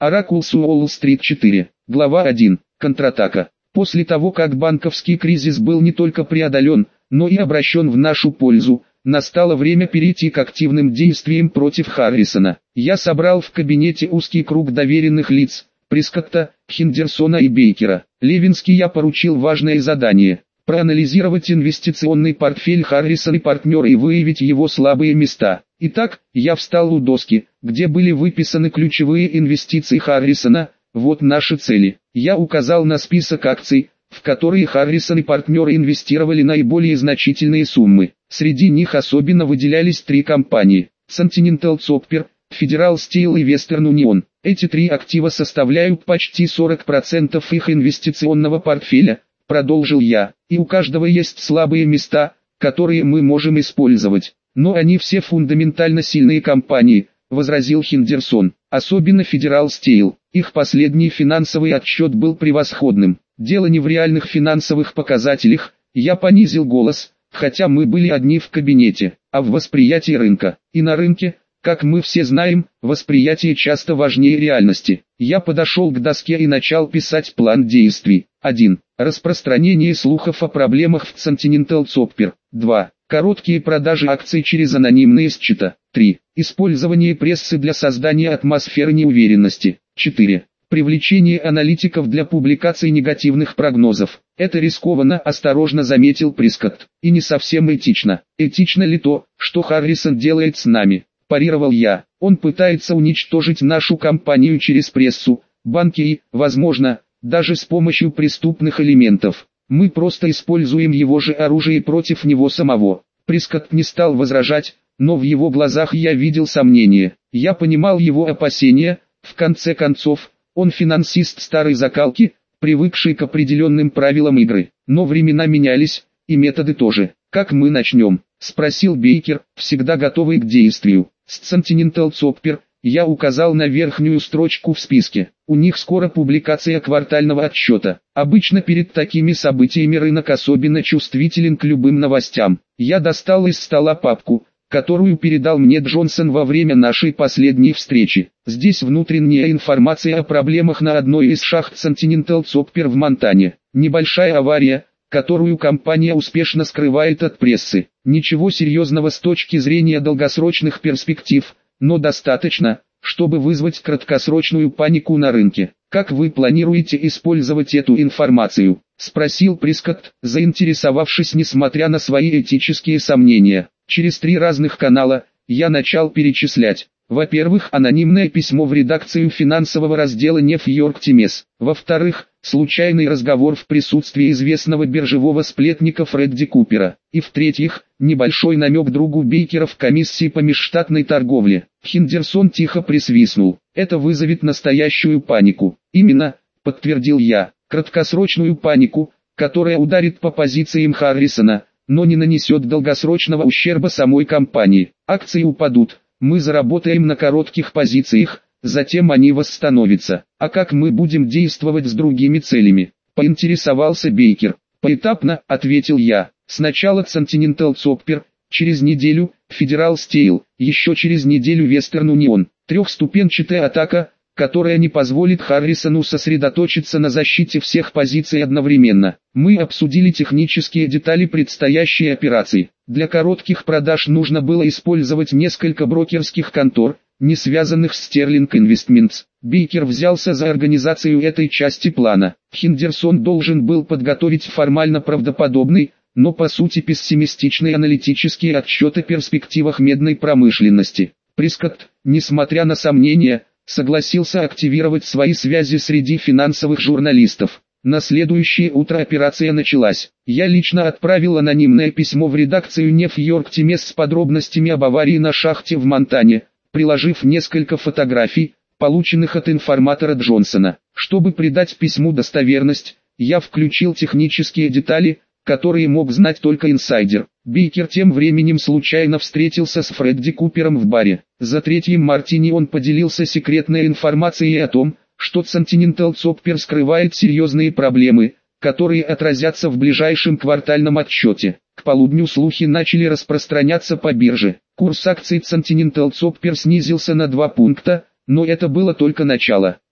Оракулс Уолл-стрит 4. Глава 1. Контратака. После того, как банковский кризис был не только преодолен, но и обращен в нашу пользу, настало время перейти к активным действиям против Харрисона. Я собрал в кабинете узкий круг доверенных лиц, Прискотта, Хендерсона и Бейкера. Левински я поручил важное задание – проанализировать инвестиционный портфель Харрисона и партнера и выявить его слабые места. Итак, я встал у доски, где были выписаны ключевые инвестиции Харрисона. Вот наши цели. Я указал на список акций, в которые Харрисон и партнеры инвестировали наиболее значительные суммы. Среди них особенно выделялись три компании – Continental Copper, Federal Steel и Western Union. Эти три актива составляют почти 40% их инвестиционного портфеля, продолжил я, и у каждого есть слабые места, которые мы можем использовать. Но они все фундаментально сильные компании, возразил Хендерсон, особенно Federal Steel. Их последний финансовый отчет был превосходным. Дело не в реальных финансовых показателях, я понизил голос, хотя мы были одни в кабинете, а в восприятии рынка. И на рынке, как мы все знаем, восприятие часто важнее реальности. Я подошел к доске и начал писать план действий. 1. Распространение слухов о проблемах в Continental Copper. 2. Короткие продажи акций через анонимные счета. 3. Использование прессы для создания атмосферы неуверенности. 4. Привлечение аналитиков для публикации негативных прогнозов. Это рискованно, осторожно заметил Прискотт, и не совсем этично. Этично ли то, что Харрисон делает с нами? Парировал я. Он пытается уничтожить нашу компанию через прессу, банки и, возможно, даже с помощью преступных элементов. Мы просто используем его же оружие против него самого. Прискотт не стал возражать, но в его глазах я видел сомнение. Я понимал его опасения, в конце концов, он финансист старой закалки, привыкший к определенным правилам игры. Но времена менялись, и методы тоже. «Как мы начнем?» – спросил Бейкер, всегда готовый к действию. С Continental Copper я указал на верхнюю строчку в списке. У них скоро публикация квартального отчета. Обычно перед такими событиями рынок особенно чувствителен к любым новостям. Я достал из стола папку, которую передал мне Джонсон во время нашей последней встречи. Здесь внутренняя информация о проблемах на одной из шахт Continental Copper в Монтане. Небольшая авария, которую компания успешно скрывает от прессы. Ничего серьезного с точки зрения долгосрочных перспектив, но достаточно, чтобы вызвать краткосрочную панику на рынке. «Как вы планируете использовать эту информацию?» – спросил Прискотт, заинтересовавшись несмотря на свои этические сомнения. Через 3 разных канала, я начал перечислять. Во-первых, анонимное письмо в редакцию финансового раздела New York Times. Во-вторых, случайный разговор в присутствии известного биржевого сплетника Фредди Купера. И в-третьих, небольшой намек другу Бейкера в комиссии по межштатной торговле. Хендерсон тихо присвистнул. «Это вызовет настоящую панику». «Именно», подтвердил я, краткосрочную панику, которая ударит по позициям Харрисона, но не нанесет долгосрочного ущерба самой компании. Акции упадут. Мы заработаем на коротких позициях, затем они восстановятся. А как мы будем действовать с другими целями? Поинтересовался Бейкер. Поэтапно, ответил я. Сначала Continental Copper, через неделю Federal Steel, еще через неделю Western Union. Трехступенчатая атака, которая не позволит Харрисону сосредоточиться на защите всех позиций одновременно. Мы обсудили технические детали предстоящей операции. Для коротких продаж нужно было использовать несколько брокерских контор, не связанных с Sterling Investments. Бейкер взялся за организацию этой части плана. Хендерсон должен был подготовить формально правдоподобный, но по сути пессимистичный аналитический отчет о перспективах медной промышленности. Прискотт, несмотря на сомнения, согласился активировать свои связи среди финансовых журналистов. На следующее утро операция началась. Я лично отправил анонимное письмо в редакцию New York Times с подробностями об аварии на шахте в Монтане, приложив несколько фотографий, полученных от информатора Джонсона. Чтобы придать письму достоверность, я включил технические детали, которые мог знать только инсайдер. Бейкер тем временем случайно встретился с Фредди Купером в баре. За третьим мартини он поделился секретной информацией о том, что Continental Copper скрывает серьезные проблемы, которые отразятся в ближайшем квартальном отчете. К полудню слухи начали распространяться по бирже. Курс акций Continental Copper снизился на 2 пункта, но это было только начало.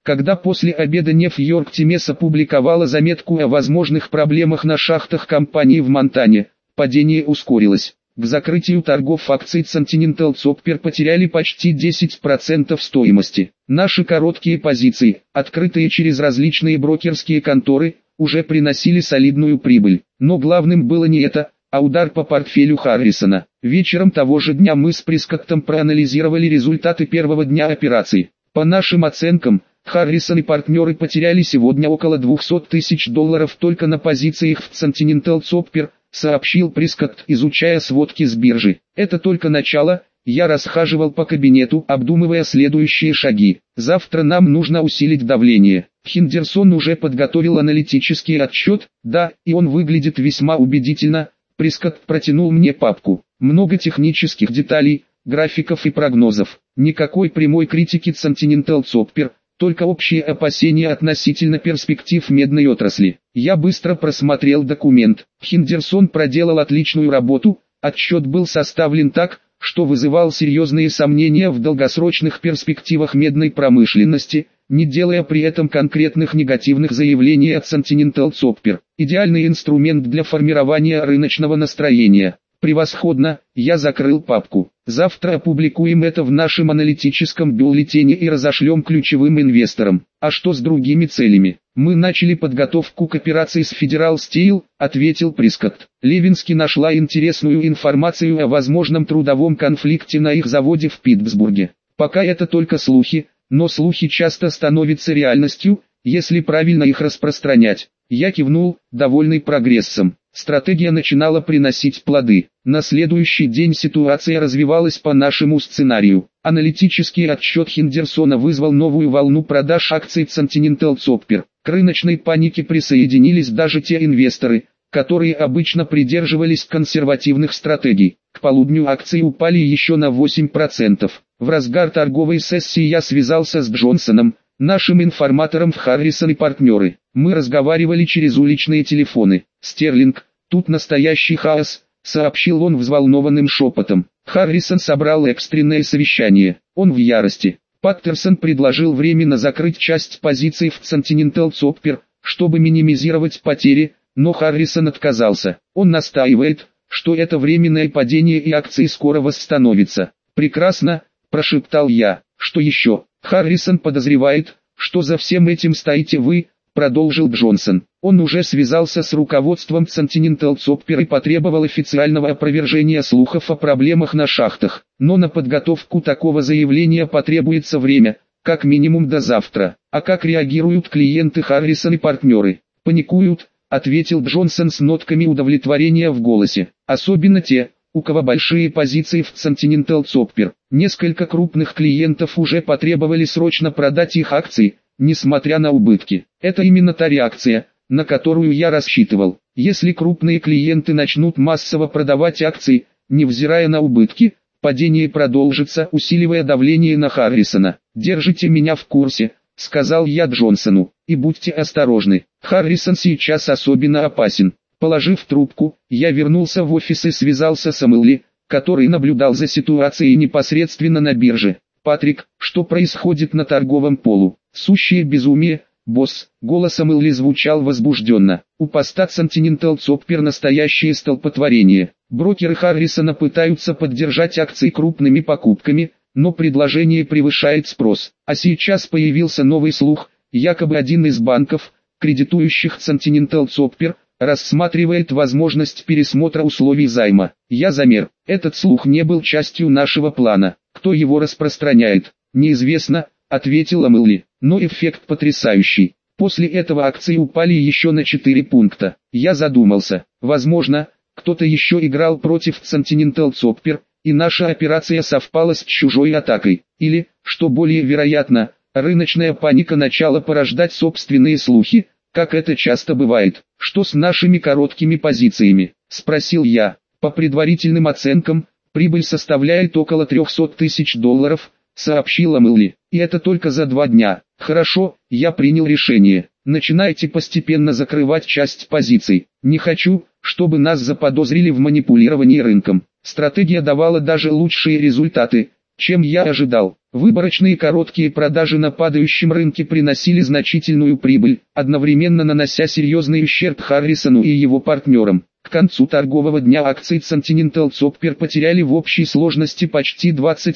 Когда после обеда Нью-Йорк Таймс опубликовала заметку о возможных проблемах на шахтах компании в Монтане, падение ускорилось. К закрытию торгов акций Continental Copper потеряли почти 10% стоимости. Наши короткие позиции, открытые через различные брокерские конторы, уже приносили солидную прибыль. Но главным было не это, а удар по портфелю Харрисона. Вечером того же дня мы с Прискоттом проанализировали результаты первого дня операции. По нашим оценкам, Харрисон и партнеры потеряли сегодня около $200 тысяч только на позициях в Continental Copper, сообщил Прискотт, изучая сводки с биржи. Это только начало. Я расхаживал по кабинету, обдумывая следующие шаги. Завтра нам нужно усилить давление. Хендерсон уже подготовил аналитический отчет, да, и он выглядит весьма убедительно. Прискотт протянул мне папку. Много технических деталей, графиков и прогнозов. Никакой прямой критики Continental Copper, только общие опасения относительно перспектив медной отрасли. Я быстро просмотрел документ. Хендерсон проделал отличную работу, отчет был составлен так, что вызывал серьезные сомнения в долгосрочных перспективах медной промышленности, не делая при этом конкретных негативных заявлений от Continental Copper. Идеальный инструмент для формирования рыночного настроения. Превосходно, я закрыл папку. Завтра опубликуем это в нашем аналитическом бюллетене и разошлем ключевым инвесторам. А что с другими целями? Мы начали подготовку к операции с Federal Steel, ответил Прискотт. Левински нашла интересную информацию о возможном трудовом конфликте на их заводе в Питтсбурге. Пока это только слухи, но слухи часто становятся реальностью, если правильно их распространять. Я кивнул, довольный прогрессом. Стратегия начинала приносить плоды. На следующий день ситуация развивалась по нашему сценарию. Аналитический отчет Хендерсона вызвал новую волну продаж акций Continental Copper. К рыночной панике присоединились даже те инвесторы, которые обычно придерживались консервативных стратегий. К полудню акции упали еще на 8%. В разгар торговой сессии я связался с Джонсоном, нашим информатором в Харрисон и партнеры. Мы разговаривали через уличные телефоны. «Стерлинг, тут настоящий хаос», — сообщил он взволнованным шепотом. Харрисон собрал экстренное совещание. Он в ярости. Паттерсон предложил временно закрыть часть позиций в Continental Copper, чтобы минимизировать потери, но Харрисон отказался. Он настаивает, что это временное падение и акции скоро восстановятся. «Прекрасно», — прошептал я. «Что еще?» «Харрисон подозревает, что за всем этим стоите вы», — продолжил Джонсон. Он уже связался с руководством Continental Copper и потребовал официального опровержения слухов о проблемах на шахтах. Но на подготовку такого заявления потребуется время, как минимум до завтра. А как реагируют клиенты Харрисон и партнеры? «Паникуют», — ответил Джонсон с нотками удовлетворения в голосе. «Особенно те, у кого большие позиции в Continental Copper. Несколько крупных клиентов уже потребовали срочно продать их акции, несмотря на убытки. Это именно та реакция, на которую я рассчитывал. Если крупные клиенты начнут массово продавать акции, невзирая на убытки, падение продолжится, усиливая давление на Харрисона. «Держите меня в курсе», — сказал я Джонсону, — «и будьте осторожны. Харрисон сейчас особенно опасен». Положив трубку, я вернулся в офис и связался с Эмили, который наблюдал за ситуацией непосредственно на бирже. «Патрик, что происходит на торговом полу?» «Сущее безумие, босс», — голос Эмили звучал возбужденно. «У поста Continental Copper настоящее столпотворение. Брокеры Харрисона пытаются поддержать акции крупными покупками, но предложение превышает спрос. А сейчас появился новый слух, якобы один из банков, кредитующих Continental Copper, рассматривает возможность пересмотра условий займа. Я замер. Этот слух не был частью нашего плана. Кто его распространяет? Неизвестно, ответила Эмили. Но эффект потрясающий. После этого акции упали еще на 4 пункта. Я задумался. Возможно, кто-то еще играл против Continental Copper, и наша операция совпала с чужой атакой. Или, что более вероятно, рыночная паника начала порождать собственные слухи, как это часто бывает. «Что с нашими короткими позициями?» – спросил я. «По предварительным оценкам, прибыль составляет около $300 тысяч», – сообщила Эмили. «И это только за 2 дня». «Хорошо, я принял решение. Начинайте постепенно закрывать часть позиций. Не хочу, чтобы нас заподозрили в манипулировании рынком». Стратегия давала даже лучшие результаты, чем я ожидал. Выборочные короткие продажи на падающем рынке приносили значительную прибыль, одновременно нанося серьезный ущерб Харрисону и его партнерам. К концу торгового дня акции Continental Copper потеряли в общей сложности почти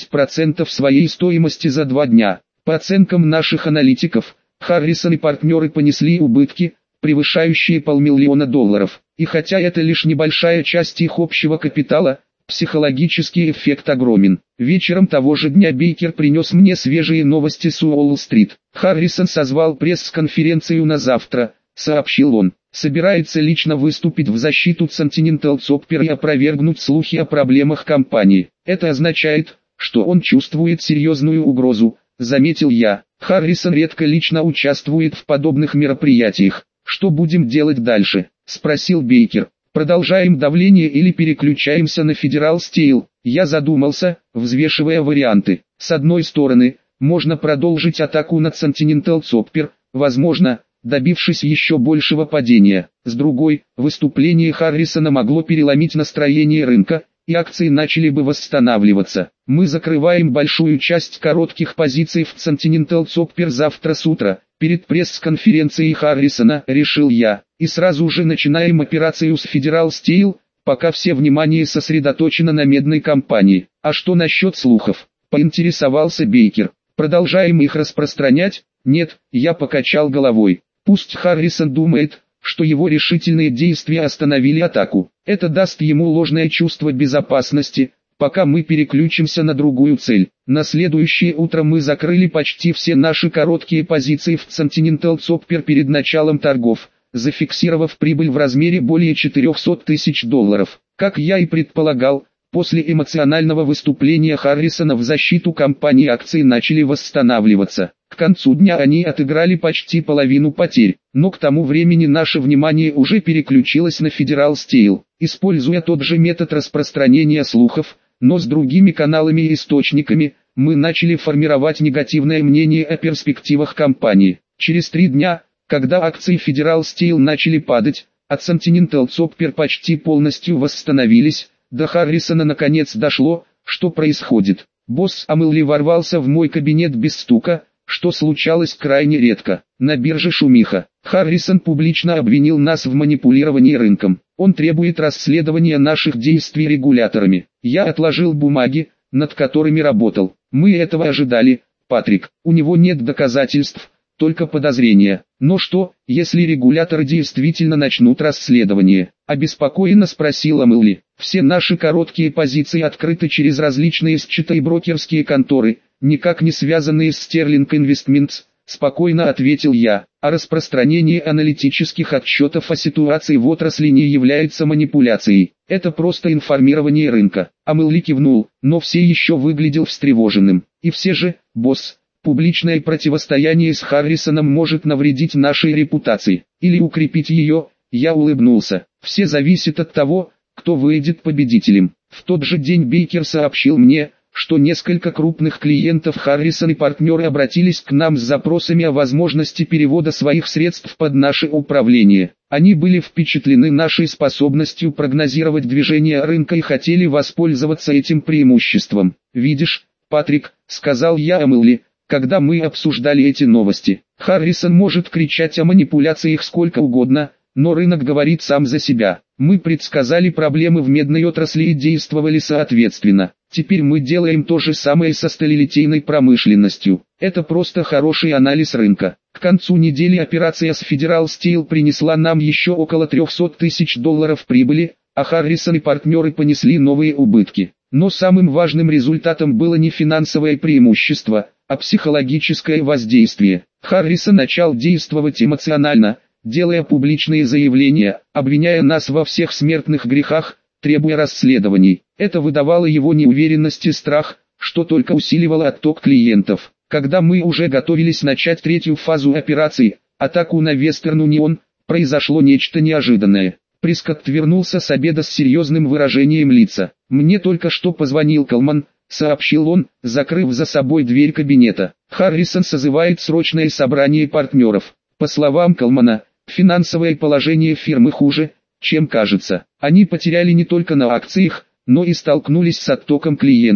20% своей стоимости за 2 дня. По оценкам наших аналитиков, Харрисон и партнеры понесли убытки, превышающие $500 000. И хотя это лишь небольшая часть их общего капитала, психологический эффект огромен. Вечером того же дня Бейкер принес мне свежие новости с Уолл-стрит. Харрисон созвал пресс-конференцию на завтра, сообщил он. Собирается лично выступить в защиту Continental Copper и опровергнуть слухи о проблемах компании. Это означает, что он чувствует серьезную угрозу, заметил я. Харрисон редко лично участвует в подобных мероприятиях. Что будем делать дальше? Спросил Бейкер. Продолжаем давление или переключаемся на Federal Steel? Я задумался, взвешивая варианты. С одной стороны, можно продолжить атаку на Continental Copper, возможно, добившись еще большего падения. С другой, выступление Харрисона могло переломить настроение рынка, и акции начали бы восстанавливаться. Мы закрываем большую часть коротких позиций в Continental Copper завтра с утра, перед пресс-конференцией Харрисона, решил я, и сразу же начинаем операцию с Federal Steel, пока все внимание сосредоточено на медной компании. А что насчет слухов? Поинтересовался Бейкер. Продолжаем их распространять? Нет, я покачал головой. Пусть Харрисон думает, что его решительные действия остановили атаку. Это даст ему ложное чувство безопасности, пока мы переключимся на другую цель. На следующее утро мы закрыли почти все наши короткие позиции в Continental Copper перед началом торгов, зафиксировав прибыль в размере более $400 000. Как я и предполагал, после эмоционального выступления Харрисона в защиту компании акции начали восстанавливаться. К концу дня они отыграли почти половину потерь, но к тому времени наше внимание уже переключилось на Federal Steel. Используя тот же метод распространения слухов, но с другими каналами и источниками, мы начали формировать негативное мнение о перспективах компании. Через 3 дня, когда акции Federal Steel начали падать, а Continental Copper почти полностью восстановились, до Харрисона наконец дошло, что происходит. Босс Амелли ворвался в мой кабинет без стука, что случалось крайне редко. На бирже шумиха. Харрисон публично обвинил нас в манипулировании рынком. Он требует расследования наших действий регуляторами. Я отложил бумаги, над которыми работал. Мы этого ожидали, Патрик. У него нет доказательств, только подозрения. Но что, если регуляторы действительно начнут расследование? Обеспокоенно спросил Амелли. Все наши короткие позиции открыты через различные счета и брокерские конторы, никак не связанные с Sterling Investments, спокойно ответил я. А распространение аналитических отчетов о ситуации в отрасли не является манипуляцией. Это просто информирование рынка. Амелли кивнул, но все еще выглядел встревоженным. И все же, босс, публичное противостояние с Харрисоном может навредить нашей репутации, или укрепить ее. Я улыбнулся. Все зависит от того, кто выйдет победителем. В тот же день Бейкер сообщил мне, что несколько крупных клиентов Харрисон и партнеры обратились к нам с запросами о возможности перевода своих средств под наше управление. Они были впечатлены нашей способностью прогнозировать движение рынка и хотели воспользоваться этим преимуществом. «Видишь, Патрик», — сказал я Амелли, когда мы обсуждали эти новости, «Харрисон может кричать о манипуляциях сколько угодно, но рынок говорит сам за себя. Мы предсказали проблемы в медной отрасли и действовали соответственно. Теперь мы делаем то же самое со сталелитейной промышленностью. Это просто хороший анализ рынка». К концу недели операция с Federal Steel принесла нам еще около $300 000 прибыли, а Харрисон и партнеры понесли новые убытки. Но самым важным результатом было не финансовое преимущество, а психологическое воздействие. Харрисон начал действовать эмоционально, делая публичные заявления, обвиняя нас во всех смертных грехах, требуя расследований. Это выдавало его неуверенность и страх, что только усиливало отток клиентов. Когда мы уже готовились начать третью фазу операции, атаку на Western Union, произошло нечто неожиданное. Прискотт вернулся с обеда с серьезным выражением лица. «Мне только что позвонил Колман», — сообщил он, закрыв за собой дверь кабинета. «Харрисон созывает срочное собрание партнеров. По словам Колмана, финансовое положение фирмы хуже, чем кажется. Они потеряли не только на акциях, но и столкнулись с оттоком клиентов.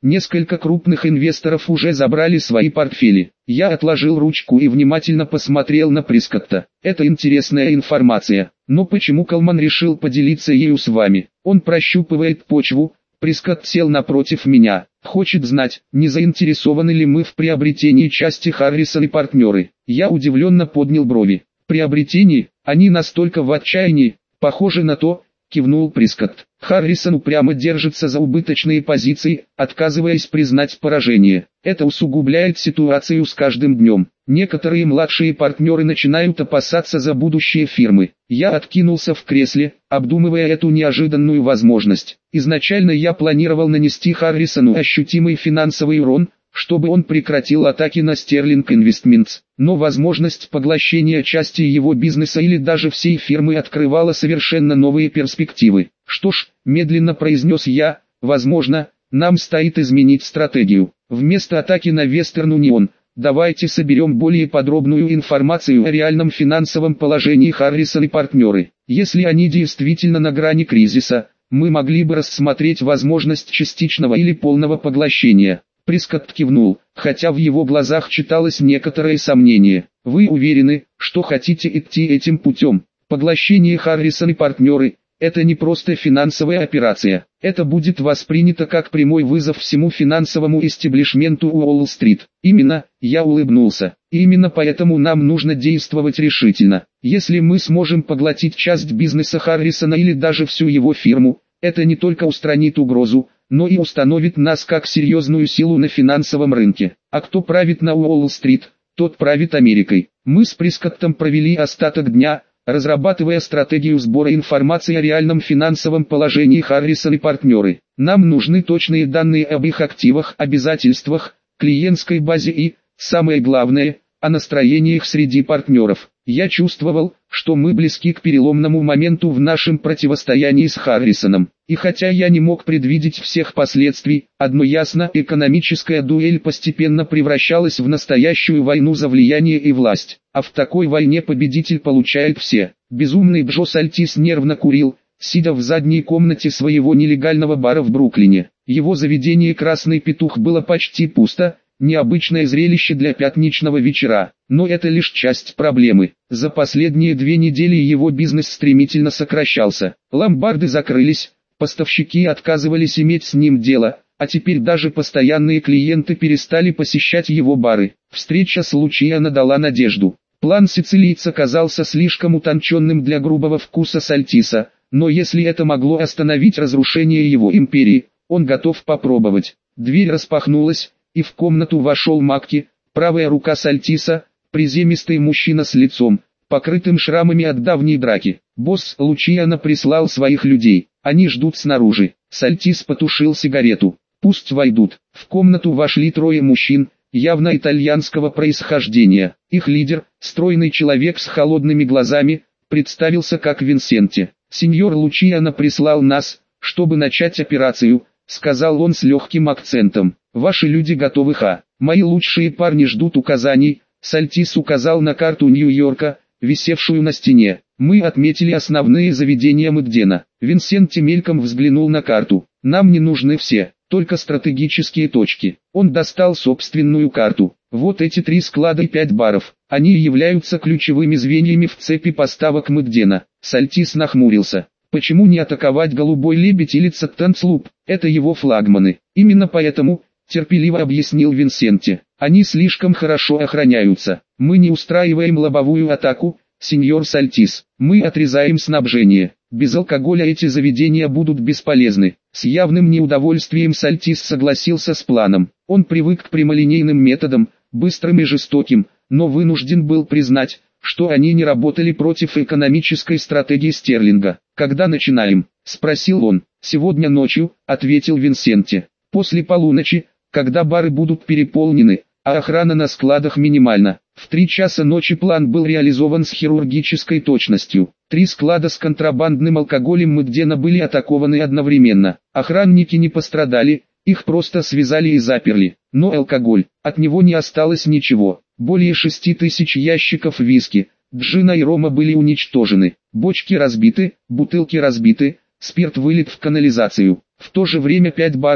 Несколько крупных инвесторов уже забрали свои портфели. Я отложил ручку и внимательно посмотрел на Прескотта. Это интересная информация. Но почему Колман решил поделиться ею с вами? Он прощупывает почву. Прескотт сел напротив меня. Хочет знать, не заинтересованы ли мы в приобретении части Харрисон и партнеры. Я удивленно поднял брови. Приобретении? Они настолько в отчаянии? Похоже на то, кивнул Прескотт. Харрисон упрямо держится за убыточные позиции, отказываясь признать поражение. Это усугубляет ситуацию с каждым днем. Некоторые младшие партнеры начинают опасаться за будущее фирмы. Я откинулся в кресле, обдумывая эту неожиданную возможность. Изначально я планировал нанести Харрисону ощутимый финансовый урон, чтобы он прекратил атаки на Sterling Investments. Но возможность поглощения части его бизнеса или даже всей фирмы открывала совершенно новые перспективы. Что ж, медленно произнес я, возможно, нам стоит изменить стратегию. Вместо атаки на Western Union, давайте соберем более подробную информацию о реальном финансовом положении Харрисон и партнеры. Если они действительно на грани кризиса, мы могли бы рассмотреть возможность частичного или полного поглощения. Прескотт кивнул, хотя в его глазах читалось некоторое сомнение. Вы уверены, что хотите идти этим путем? Поглощение Харрисон и партнеры – это не просто финансовая операция. Это будет воспринято как прямой вызов всему финансовому истеблишменту Уолл-стрит. Именно, я улыбнулся. Именно поэтому нам нужно действовать решительно. Если мы сможем поглотить часть бизнеса Харрисона или даже всю его фирму, это не только устранит угрозу, но и установит нас как серьезную силу на финансовом рынке. А кто правит на Уолл-стрит, тот правит Америкой. Мы с Прескоттом провели остаток дня, разрабатывая стратегию сбора информации о реальном финансовом положении Харрисон и партнеры. Нам нужны точные данные об их активах, обязательствах, клиентской базе и, самое главное, о настроениях среди партнеров. Я чувствовал, что мы близки к переломному моменту в нашем противостоянии с Харрисоном. И хотя я не мог предвидеть всех последствий, одно ясно, экономическая дуэль постепенно превращалась в настоящую войну за влияние и власть. А в такой войне победитель получает все. Безумный Джо Сальтис нервно курил, сидя в задней комнате своего нелегального бара в Бруклине. Его заведение «Красный петух» было почти пусто. Необычное зрелище для пятничного вечера, но это лишь часть проблемы. За последние 2 недели его бизнес стремительно сокращался. Ломбарды закрылись, поставщики отказывались иметь с ним дело, а теперь даже постоянные клиенты перестали посещать его бары. Встреча с Лучиано дала надежду. План сицилийца казался слишком утонченным для грубого вкуса Сальтиса, но если это могло остановить разрушение его империи, он готов попробовать. Дверь распахнулась, и в комнату вошел Макки, правая рука Сальтиса, приземистый мужчина с лицом, покрытым шрамами от давней драки. Босс Лучиано прислал своих людей, они ждут снаружи. Сальтис потушил сигарету. Пусть войдут. В комнату вошли 3 мужчин, явно итальянского происхождения. Их лидер, стройный человек с холодными глазами, представился как Винсенти. «Сеньор Лучиано прислал нас, чтобы начать операцию», — сказал он с легким акцентом. «Ваши люди готовы, мои лучшие парни ждут указаний». Сальтис указал на карту Нью-Йорка, висевшую на стене. «Мы отметили основные заведения Мэгдена». Винсенти мельком взглянул на карту. «Нам не нужны все, только стратегические точки». Он достал собственную карту. «Вот эти 3 склада и 5 баров. Они являются ключевыми звеньями в цепи поставок Мэгдена». Сальтис нахмурился. «Почему не атаковать Голубой Лебедь или Цаттенслуп? Это его флагманы. Именно поэтому», терпеливо объяснил Винсенти, «они слишком хорошо охраняются. Мы не устраиваем лобовую атаку, сеньор Сальтис. Мы отрезаем снабжение. Без алкоголя эти заведения будут бесполезны». С явным неудовольствием Сальтис согласился с планом. Он привык к прямолинейным методам, быстрым и жестоким, но вынужден был признать, что они не работали против экономической стратегии Стерлинга. «Когда начинаем?» – спросил он. «Сегодня ночью», – ответил Винсенти. «После полуночи, когда бары будут переполнены, а охрана на складах минимальна». В 3 часа ночи план был реализован с хирургической точностью. 3 склада с контрабандным алкоголем Мэгдена были атакованы одновременно. Охранники не пострадали, их просто связали и заперли. Но алкоголь, от него не осталось ничего. Более 6000 ящиков виски, джина и рома были уничтожены. Бочки разбиты, бутылки разбиты, спирт вылит в канализацию. В то же время 5 баров,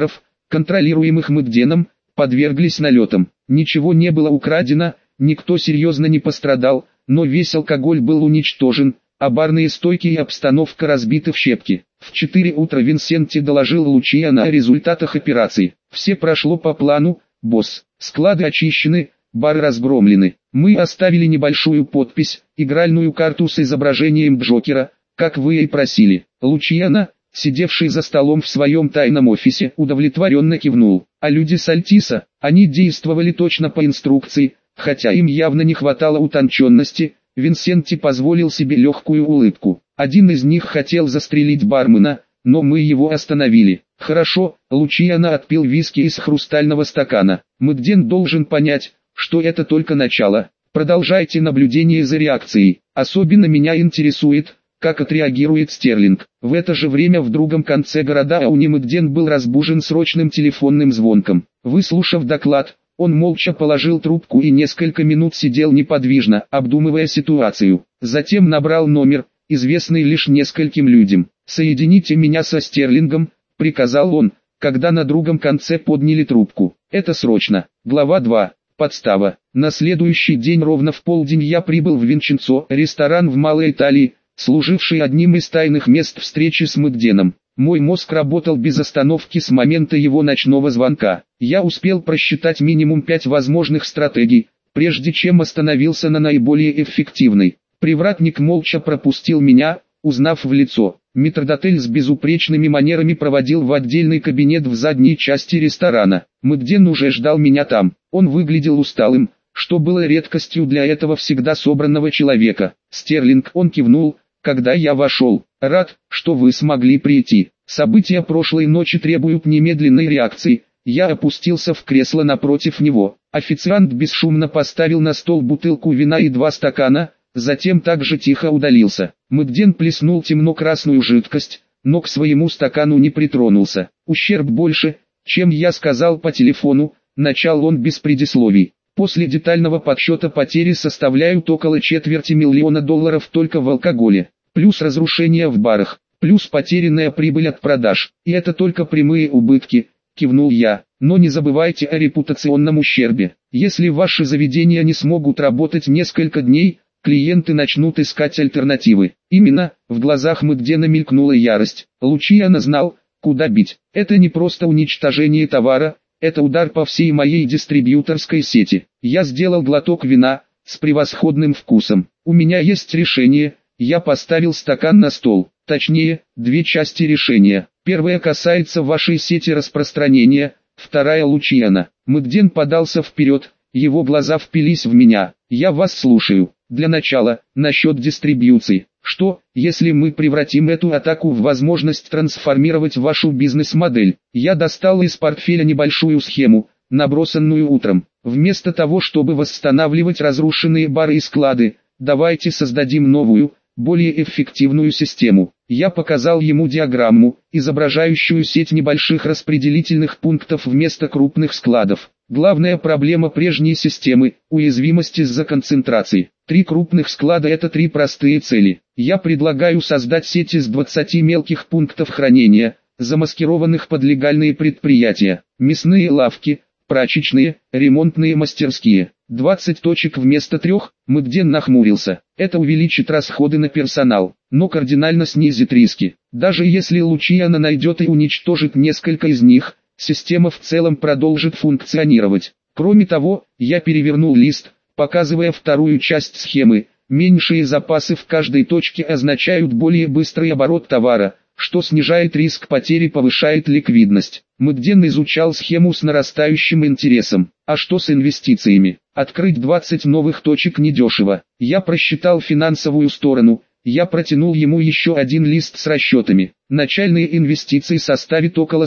контролируемых Мыкденом, подверглись налетам. Ничего не было украдено, никто серьезно не пострадал, но весь алкоголь был уничтожен, а барные стойки и обстановка разбиты в щепки. В 4 утра Винсенти доложил Лучиано о результатах операции. Все прошло по плану, босс. Склады очищены, бары разгромлены. Мы оставили небольшую подпись, игральную карту с изображением Джокера, как вы и просили. Лучиано, сидевший за столом в своем тайном офисе, удовлетворенно кивнул. А люди с Альтиса, они действовали точно по инструкции, хотя им явно не хватало утонченности. Винсенти позволил себе легкую улыбку. Один из них хотел застрелить бармена, но мы его остановили. Хорошо, Лучиано отпил виски из хрустального стакана. Мыкден должен понять, что это только начало. Продолжайте наблюдение за реакцией. Особенно меня интересует, как отреагирует Стерлинг. В это же время в другом конце города Мыкден был разбужен срочным телефонным звонком. Выслушав доклад, он молча положил трубку и несколько минут сидел неподвижно, обдумывая ситуацию. Затем набрал номер, известный лишь нескольким людям. «Соедините меня со Стерлингом», — приказал он, когда на другом конце подняли трубку. «Это срочно». Глава 2. Подстава. На следующий день ровно в полдень я прибыл в Винченцо, ресторан в Малой Италии, служивший одним из тайных мест встречи с Мыкденом. Мой мозг работал без остановки с момента его ночного звонка. Я успел просчитать минимум 5 возможных стратегий, прежде чем остановился на наиболее эффективной. Привратник молча пропустил меня, узнав в лицо. Метрдотель с безупречными манерами проводил в отдельный кабинет в задней части ресторана. Мыкден уже ждал меня там. Он выглядел усталым, что было редкостью для этого всегда собранного человека. «Стерлинг», он кивнул, когда я вошел. «Рад, что вы смогли прийти. События прошлой ночи требуют немедленной реакции». Я опустился в кресло напротив него. Официант бесшумно поставил на стол бутылку вина и 2 стакана, затем также тихо удалился. Мыкден плеснул темно-красную жидкость, но к своему стакану не притронулся. «Ущерб больше, чем я сказал по телефону», — начал он без предисловий. «После детального подсчета потери составляют около $250 000 только в алкоголе, плюс разрушения в барах, плюс потерянная прибыль от продаж. И это только прямые убытки», — кивнул я. «Но не забывайте о репутационном ущербе. Если ваши заведения не смогут работать несколько дней, клиенты начнут искать альтернативы». Именно, в глазах Мыкдена мелькнула ярость. Лучиано знал, куда бить. Это не просто уничтожение товара, это удар по всей моей дистрибьюторской сети. Я сделал глоток вина, с превосходным вкусом. «У меня есть решение», я поставил стакан на стол. Точнее, 2 части решения. Первая касается вашей сети распространения, вторая Лучиано. Мыкден подался вперед, его глаза впились в меня. «Я вас слушаю. Для начала, насчет дистрибьюции. Что, если мы превратим эту атаку в возможность трансформировать вашу бизнес-модель?» Я достал из портфеля небольшую схему, набросанную утром. «Вместо того, чтобы восстанавливать разрушенные бары и склады, давайте создадим новую, более эффективную систему». Я показал ему диаграмму, изображающую сеть небольших распределительных пунктов вместо крупных складов. Главная проблема прежней системы – уязвимость из-за концентрации. 3 крупных склада – это 3 простые цели. Я предлагаю создать сеть из 20 мелких пунктов хранения, замаскированных под легальные предприятия, мясные лавки, прачечные, ремонтные мастерские. 20 точек вместо 3, Мыкден нахмурился. Это увеличит расходы на персонал, но кардинально снизит риски. Даже если Лучиано найдет и уничтожит несколько из них, система в целом продолжит функционировать. Кроме того, я перевернул лист, показывая вторую часть схемы. Меньшие запасы в каждой точке означают более быстрый оборот товара, что снижает риск потери и повышает ликвидность. Мыкден изучал схему с нарастающим интересом. А что с инвестициями? Открыть 20 новых точек недешево. Я просчитал финансовую сторону. Я протянул ему еще один лист с расчетами. Начальные инвестиции составят около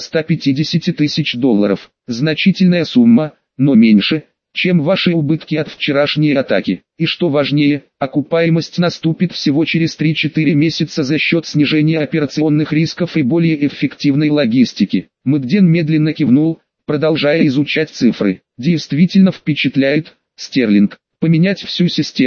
$150 000. Значительная сумма, но меньше, чем ваши убытки от вчерашней атаки. И что важнее, окупаемость наступит всего через 3-4 месяца за счет снижения операционных рисков и более эффективной логистики. Мыкден медленно кивнул, продолжая изучать цифры. «Действительно впечатляет, Стерлинг. Поменять всю систему,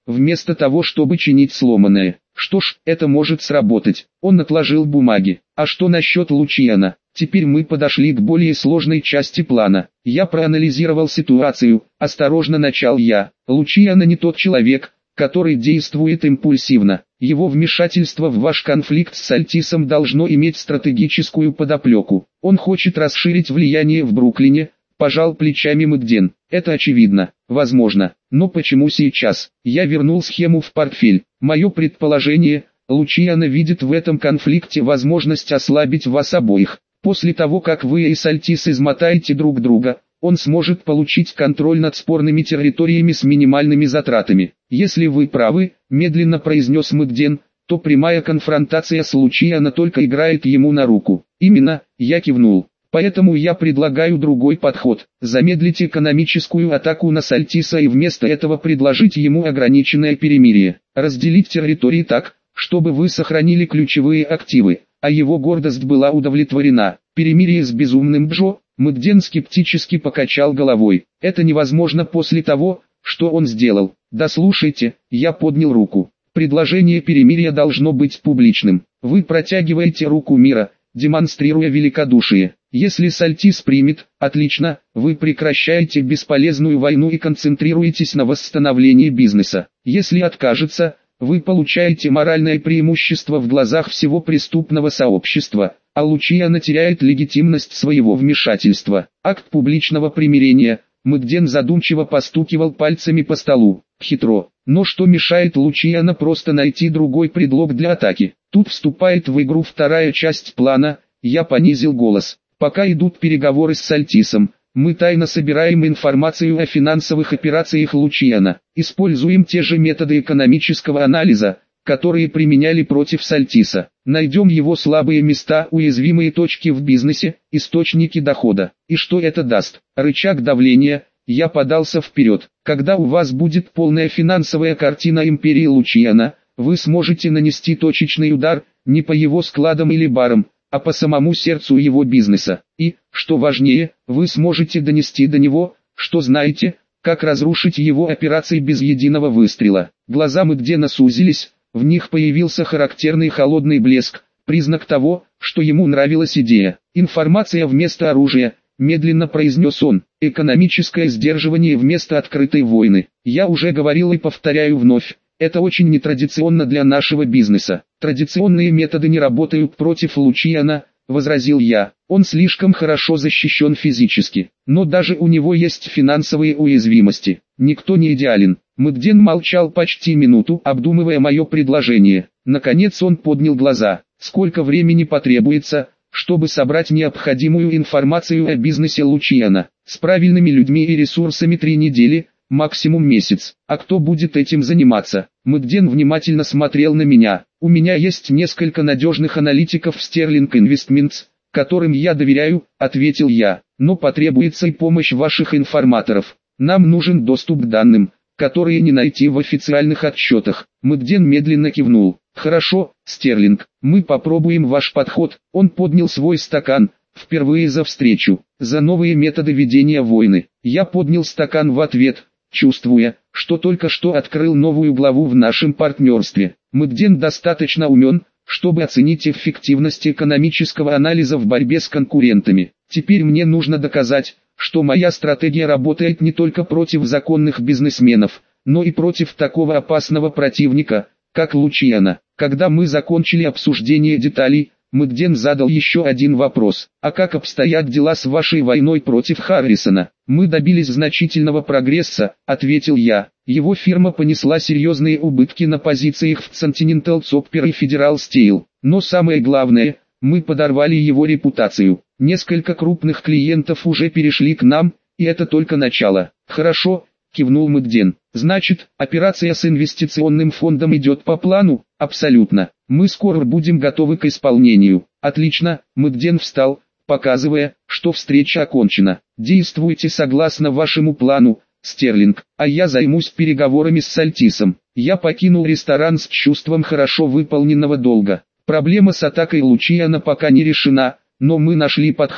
вместо того чтобы чинить сломанное. Что ж, это может сработать. Он отложил бумаги. А что насчет Лучиана? Теперь мы подошли к более сложной части плана. Я проанализировал ситуацию, осторожно начал я. Лучиано не тот человек, который действует импульсивно. Его вмешательство в ваш конфликт с Альтисом должно иметь стратегическую подоплеку. Он хочет расширить влияние в Бруклине, пожал плечами Мэгден. Это очевидно, возможно. Но почему сейчас? Я вернул схему в портфель. Мое предположение, Лучиано видит в этом конфликте возможность ослабить вас обоих. После того, как вы и Альтис измотаете друг друга, он сможет получить контроль над спорными территориями с минимальными затратами. Если вы правы, медленно произнес Мэгден, то прямая конфронтация с Лучиано только играет ему на руку. Именно, я кивнул. Поэтому я предлагаю другой подход. Замедлить экономическую атаку на Альтиса и вместо этого предложить ему ограниченное перемирие. Разделить территории так, чтобы вы сохранили ключевые активы, а его гордость была удовлетворена. Перемирие с безумным Джо. Мэгден скептически покачал головой. Это невозможно после того, что он сделал. Да слушайте, я поднял руку. Предложение перемирия должно быть публичным. Вы протягиваете руку мира, демонстрируя великодушие. Если Альтис примет, отлично, вы прекращаете бесполезную войну и концентрируетесь на восстановлении бизнеса. Если откажется, вы получаете моральное преимущество в глазах всего преступного сообщества, а Лучиано теряет легитимность своего вмешательства. Акт публичного примирения. Мэгден задумчиво постукивал пальцами по столу. Хитро. Но что мешает Лучиано просто найти другой предлог для атаки? Тут вступает в игру вторая часть плана. Я понизил голос. Пока идут переговоры с Альтисом, мы тайно собираем информацию о финансовых операциях Лучиано. Используем те же методы экономического анализа, которые применяли против Альтиса. Найдем его слабые места, уязвимые точки в бизнесе, источники дохода. И что это даст? Рычаг давления. Я подался вперед. Когда у вас будет полная финансовая картина империи Лучиано, вы сможете нанести точечный удар, не по его складам или барам, а по самому сердцу его бизнеса. И, что важнее, вы сможете донести до него, что знаете, как разрушить его операции без единого выстрела. Глаза Мэгдена сузились, в них появился характерный холодный блеск, признак того, что ему нравилась идея. Информация вместо оружия, медленно произнес он, экономическое сдерживание вместо открытой войны. Я уже говорил и повторяю вновь. Это очень нетрадиционно для нашего бизнеса. Традиционные методы не работают против Лучиано, возразил я. Он слишком хорошо защищен физически. Но даже у него есть финансовые уязвимости. Никто не идеален. Мэгден молчал почти минуту, обдумывая мое предложение. Наконец он поднял глаза. Сколько времени потребуется, чтобы собрать необходимую информацию о бизнесе Лучиано? С правильными людьми и ресурсами 3 недели. Максимум месяц. А кто будет этим заниматься? Мэгден внимательно смотрел на меня. У меня есть несколько надежных аналитиков в Sterling Investments, которым я доверяю, ответил я. Но потребуется и помощь ваших информаторов. Нам нужен доступ к данным, которые не найти в официальных отчетах. Мэгден медленно кивнул. Хорошо, Стерлинг, мы попробуем ваш подход. Он поднял свой стакан. Впервые за встречу, за новые методы ведения войны. Я поднял стакан в ответ, чувствуя, что только что открыл новую главу в нашем партнерстве. Мэгден достаточно умен, чтобы оценить эффективность экономического анализа в борьбе с конкурентами. Теперь мне нужно доказать, что моя стратегия работает не только против законных бизнесменов, но и против такого опасного противника, как Лучиано. Когда мы закончили обсуждение деталей, Мэгден задал еще один вопрос. А как обстоят дела с вашей войной против Харрисона? Мы добились значительного прогресса, ответил я. Его фирма понесла серьезные убытки на позициях в Continental Copper и Federal Steel. Но самое главное, мы подорвали его репутацию. Несколько крупных клиентов уже перешли к нам, и это только начало. Хорошо, кивнул Мэгден. Значит, операция с инвестиционным фондом идет по плану? Абсолютно. Мы скоро будем готовы к исполнению. Отлично, Мэгден встал, показывая, что встреча окончена. Действуйте согласно вашему плану, Стерлинг, а я займусь переговорами с Альтисом. Я покинул ресторан с чувством хорошо выполненного долга. Проблема с атакой Лучиано пока не решена, но мы нашли подход,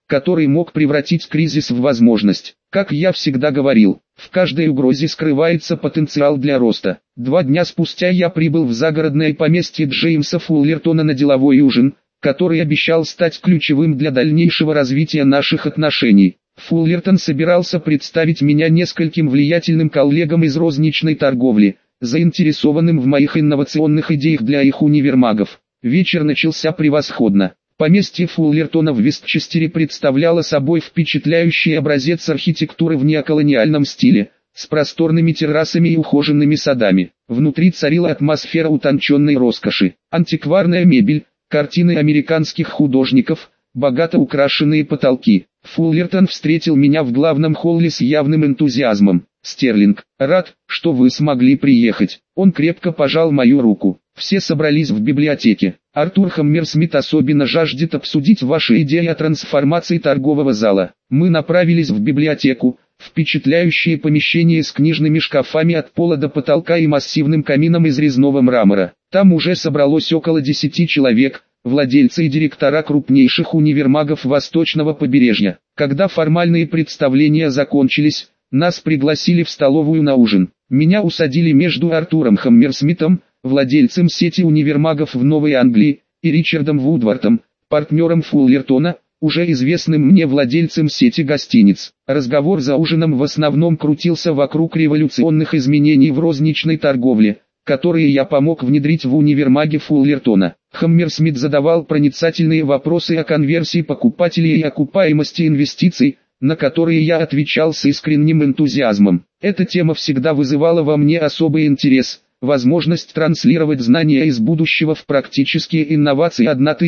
который мог превратить кризис в возможность. Как я всегда говорил, в каждой угрозе скрывается потенциал для роста. 2 дня спустя я прибыл в загородное поместье Джеймса Фуллертона на деловой ужин, который обещал стать ключевым для дальнейшего развития наших отношений. Фуллертон собирался представить меня нескольким влиятельным коллегам из розничной торговли, заинтересованным в моих инновационных идеях для их универмагов. Вечер начался превосходно. Поместье Фуллертона в Вестчестере представляло собой впечатляющий образец архитектуры в неоколониальном стиле, с просторными террасами и ухоженными садами. Внутри царила атмосфера утонченной роскоши. Антикварная мебель, картины американских художников, богато украшенные потолки. Фуллертон встретил меня в главном холле с явным энтузиазмом. «Стерлинг, рад, что вы смогли приехать». Он крепко пожал мою руку. «Все собрались в библиотеке. Артур Хаммерсмит особенно жаждет обсудить ваши идеи о трансформации торгового зала». Мы направились в библиотеку, впечатляющее помещение с книжными шкафами от пола до потолка и массивным камином из резного мрамора. Там уже собралось около 10 человек, владельцы и директора крупнейших универмагов Восточного побережья. Когда формальные представления закончились, нас пригласили в столовую на ужин. Меня усадили между Артуром Хаммерсмитом, владельцем сети универмагов в Новой Англии, и Ричардом Вудвартом, партнером Фуллертона, уже известным мне владельцем сети гостиниц. Разговор за ужином в основном крутился вокруг революционных изменений в розничной торговле, которые я помог внедрить в универмаге Фуллертона. Хаммерсмит задавал проницательные вопросы о конверсии покупателей и окупаемости инвестиций, на которые я отвечал с искренним энтузиазмом. Эта тема всегда вызывала во мне особый интерес. Возможность транслировать знания из будущего в практические инновации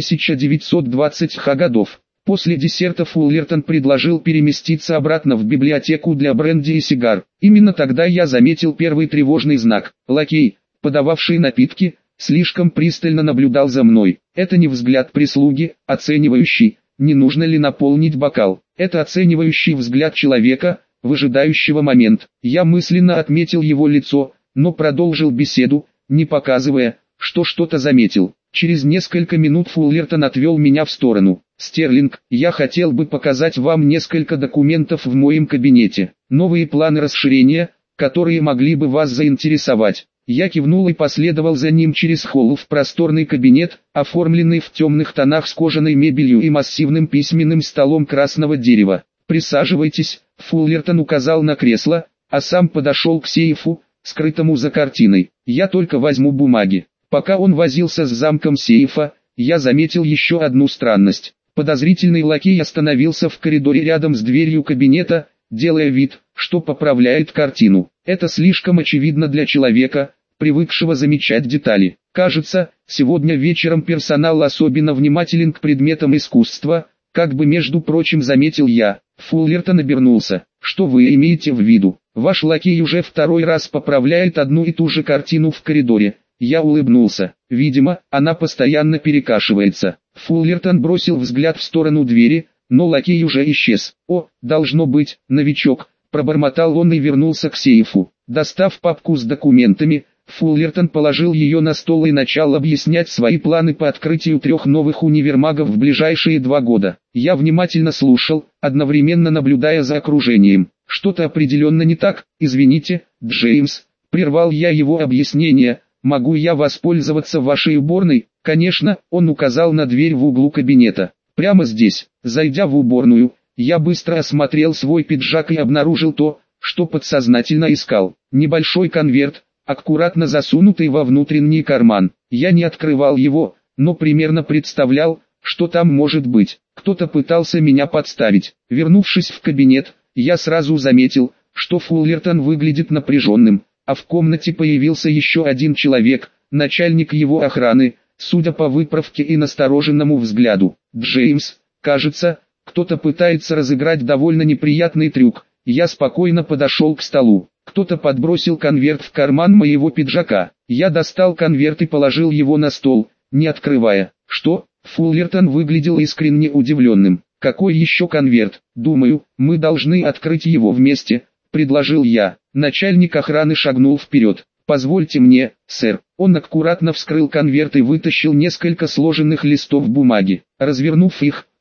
1920-х годов. После десерта Фуллертон предложил переместиться обратно в библиотеку для бренди и сигар. Именно тогда я заметил первый тревожный знак. Лакей, подававший напитки, слишком пристально наблюдал за мной. Это не взгляд прислуги, оценивающий, не нужно ли наполнить бокал. Это оценивающий взгляд человека, выжидающего момент. Я мысленно отметил его лицо, но продолжил беседу, не показывая, что что-то заметил. Через несколько минут Фуллертон отвел меня в сторону. «Стерлинг, я хотел бы показать вам несколько документов в моем кабинете. Новые планы расширения, которые могли бы вас заинтересовать». Я кивнул и последовал за ним через холл в просторный кабинет, оформленный в темных тонах с кожаной мебелью и массивным письменным столом красного дерева. «Присаживайтесь», Фуллертон указал на кресло, а сам подошел к сейфу, скрытому за картиной. «Я только возьму бумаги». Пока он возился с замком сейфа, я заметил еще одну странность. Подозрительный лакей остановился в коридоре рядом с дверью кабинета, делая вид, что поправляет картину. Это слишком очевидно для человека, привыкшего замечать детали. Кажется, сегодня вечером персонал особенно внимателен к предметам искусства, как бы между прочим заметил я. Фуллертон обернулся. «Что вы имеете в виду? Ваш лакей уже второй раз поправляет одну и ту же картину в коридоре». Я улыбнулся. Видимо, она постоянно перекашивается. Фуллертон бросил взгляд в сторону двери, но лакей уже исчез. «О, должно быть, новичок», пробормотал он и вернулся к сейфу. Достав папку с документами, Фуллертон положил ее на стол и начал объяснять свои планы по открытию 3 новых универмагов в ближайшие 2 года. Я внимательно слушал, одновременно наблюдая за окружением. «Что-то определенно не так, извините, Джеймс», прервал я его объяснение. «Могу я воспользоваться вашей уборной?» «Конечно», он указал на дверь в углу кабинета. «Прямо здесь». Зайдя в уборную, я быстро осмотрел свой пиджак и обнаружил то, что подсознательно искал. Небольшой конверт, аккуратно засунутый во внутренний карман. Я не открывал его, но примерно представлял, что там может быть. Кто-то пытался меня подставить. Вернувшись в кабинет, я сразу заметил, что Фуллертон выглядит напряженным. А в комнате появился еще один человек, начальник его охраны, судя по выправке и настороженному взгляду. «Джеймс, кажется, кто-то пытается разыграть довольно неприятный трюк». Я спокойно подошел к столу. Кто-то подбросил конверт в карман моего пиджака. Я достал конверт и положил его на стол, не открывая. «Что?» Фуллертон выглядел искренне удивленным. «Какой еще конверт? Думаю, мы должны открыть его вместе», предложил я. Начальник охраны шагнул вперед. «Позвольте мне, сэр». Он аккуратно вскрыл конверт и вытащил несколько сложенных листов бумаги. Развернув их,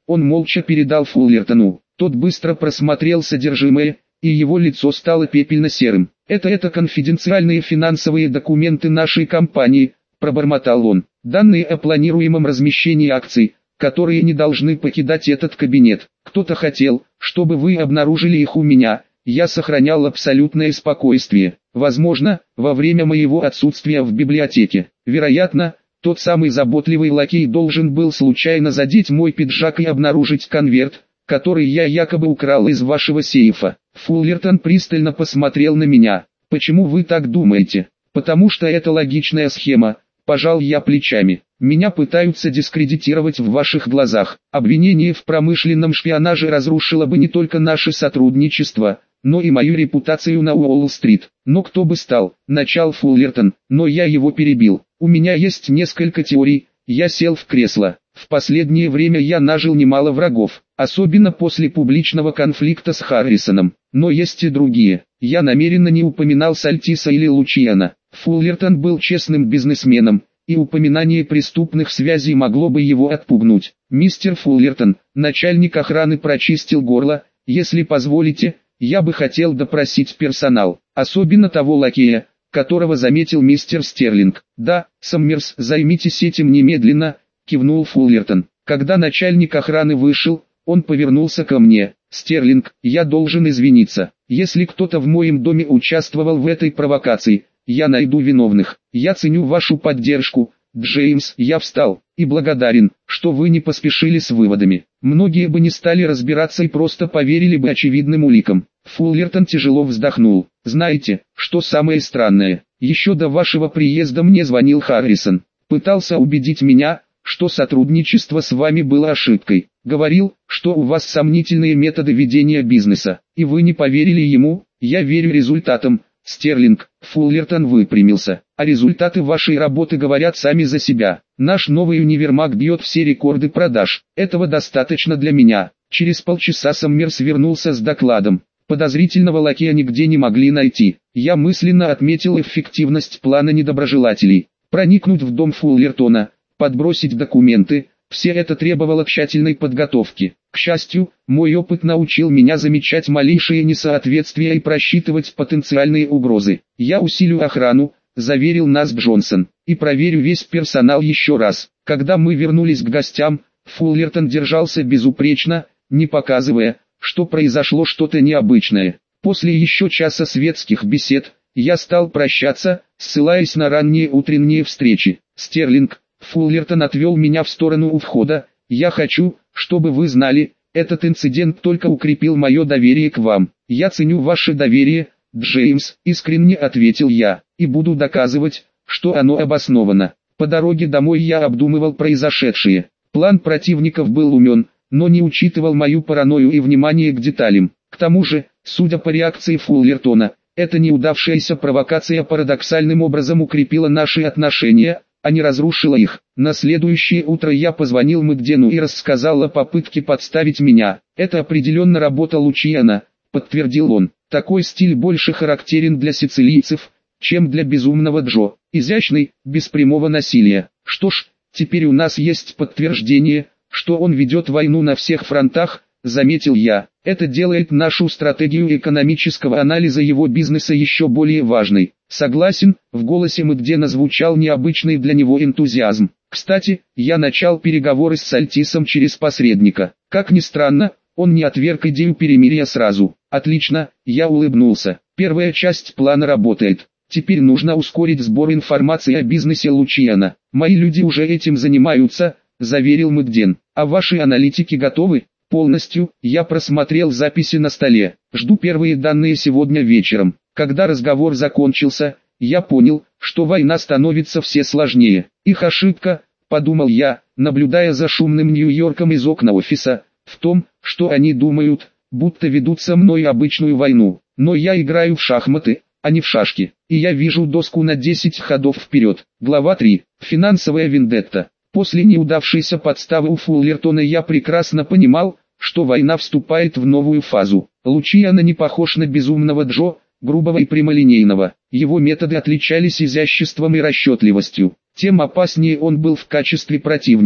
Он молча передал Фуллертону. Тот быстро просмотрел содержимое, и его лицо стало пепельно-серым. Это конфиденциальные финансовые документы нашей компании, пробормотал он. Данные о планируемом размещении акций, которые не должны покидать этот кабинет. Кто-то хотел, чтобы вы обнаружили их у меня. Я сохранял абсолютное спокойствие. Возможно, во время моего отсутствия в библиотеке. Вероятно, тот самый заботливый лакей должен был случайно задеть мой пиджак и обнаружить конверт, который я якобы украл из вашего сейфа. Фуллертон пристально посмотрел на меня. Почему вы так думаете? Потому что это логичная схема. Пожал я плечами. Меня пытаются дискредитировать в ваших глазах. Обвинение в промышленном шпионаже разрушило бы не только наше сотрудничество, но и мою репутацию на Уолл-стрит. Но кто бы стал, начал Фуллертон, но я его перебил. У меня есть несколько теорий. Я сел в кресло. В последнее время я нажил немало врагов, особенно после публичного конфликта с Харрисоном. Но есть и другие. Я намеренно не упоминал Сальтиса или Лучиана. Фуллертон был честным бизнесменом, и упоминание преступных связей могло бы его отпугнуть. Мистер Фуллертон, начальник охраны, прочистил горло. Если позволите, я бы хотел допросить персонал, особенно того лакея, которого заметил мистер Стерлинг. Да, Саммерс, займитесь этим немедленно, кивнул Фуллертон. Когда начальник охраны вышел, он повернулся ко мне. Стерлинг, я должен извиниться. Если кто-то в моем доме участвовал в этой провокации, я найду виновных. Я ценю вашу поддержку, Джеймс. Я встал, и благодарен, что вы не поспешили с выводами. Многие бы не стали разбираться и просто поверили бы очевидным уликам. Фуллертон тяжело вздохнул. Знаете, что самое странное? Еще до вашего приезда мне звонил Харрисон. Пытался убедить меня, что сотрудничество с вами было ошибкой. Говорил, что у вас сомнительные методы ведения бизнеса, и вы не поверили ему. Я верю результатам. Стерлинг, Фуллертон выпрямился. А результаты вашей работы говорят сами за себя. Наш новый универмаг бьет все рекорды продаж. Этого достаточно для меня. Через полчаса Саммерс вернулся с докладом. Подозрительного лакея нигде не могли найти. Я мысленно отметил эффективность плана недоброжелателей. Проникнуть в дом Фуллертона, подбросить документы, все это требовало тщательной подготовки. К счастью, мой опыт научил меня замечать малейшие несоответствия и просчитывать потенциальные угрозы. Я усилю охрану, заверил нас Джонсон, и проверю весь персонал еще раз. Когда мы вернулись к гостям, Фуллертон держался безупречно, не показывая, что произошло что-то необычное. После еще часа светских бесед, я стал прощаться, ссылаясь на ранние утренние встречи. Стерлинг, Фуллертон отвел меня в сторону у входа. Я хочу, чтобы вы знали, этот инцидент только укрепил мое доверие к вам. Я ценю ваше доверие, Джеймс, искренне ответил я, и буду доказывать, что оно обосновано. По дороге домой я обдумывал произошедшее. План противников был умен, но не учитывал мою паранойю и внимание к деталям. К тому же, судя по реакции Фуллертона, эта неудавшаяся провокация парадоксальным образом укрепила наши отношения, а не разрушила их. На следующее утро я позвонил Мэгдену и рассказал о попытке подставить меня. Это определенно работа Лучиана, подтвердил он. Такой стиль больше характерен для сицилийцев, чем для безумного Джо. Изящный, без прямого насилия. Что ж, теперь у нас есть подтверждение, что он ведет войну на всех фронтах, заметил я. Это делает нашу стратегию экономического анализа его бизнеса еще более важной. Согласен, в голосе Мэгдена звучал необычный для него энтузиазм. Кстати, я начал переговоры с Сальтисом через посредника. Как ни странно, он не отверг идею перемирия сразу. Отлично, я улыбнулся. Первая часть плана работает. Теперь нужно ускорить сбор информации о бизнесе Лучиана. Мои люди уже этим занимаются, заверил Мэгден. А ваши аналитики готовы? Полностью. Я просмотрел записи на столе. Жду первые данные сегодня вечером. Когда разговор закончился, я понял, что война становится все сложнее. Их ошибка, подумал я, наблюдая за шумным Нью-Йорком из окна офиса, в том, что они думают, будто ведут со мной обычную войну. Но я играю в шахматы, а не в шашки, и я вижу доску на 10 ходов вперед. Глава 3. Финансовая вендетта. После неудавшейся подставы у Фуллертона я прекрасно понимал, что война вступает в новую фазу. Лучиано не похож на безумного Джо, грубого и прямолинейного. Его методы отличались изяществом и расчетливостью. Тем опаснее он был в качестве противника.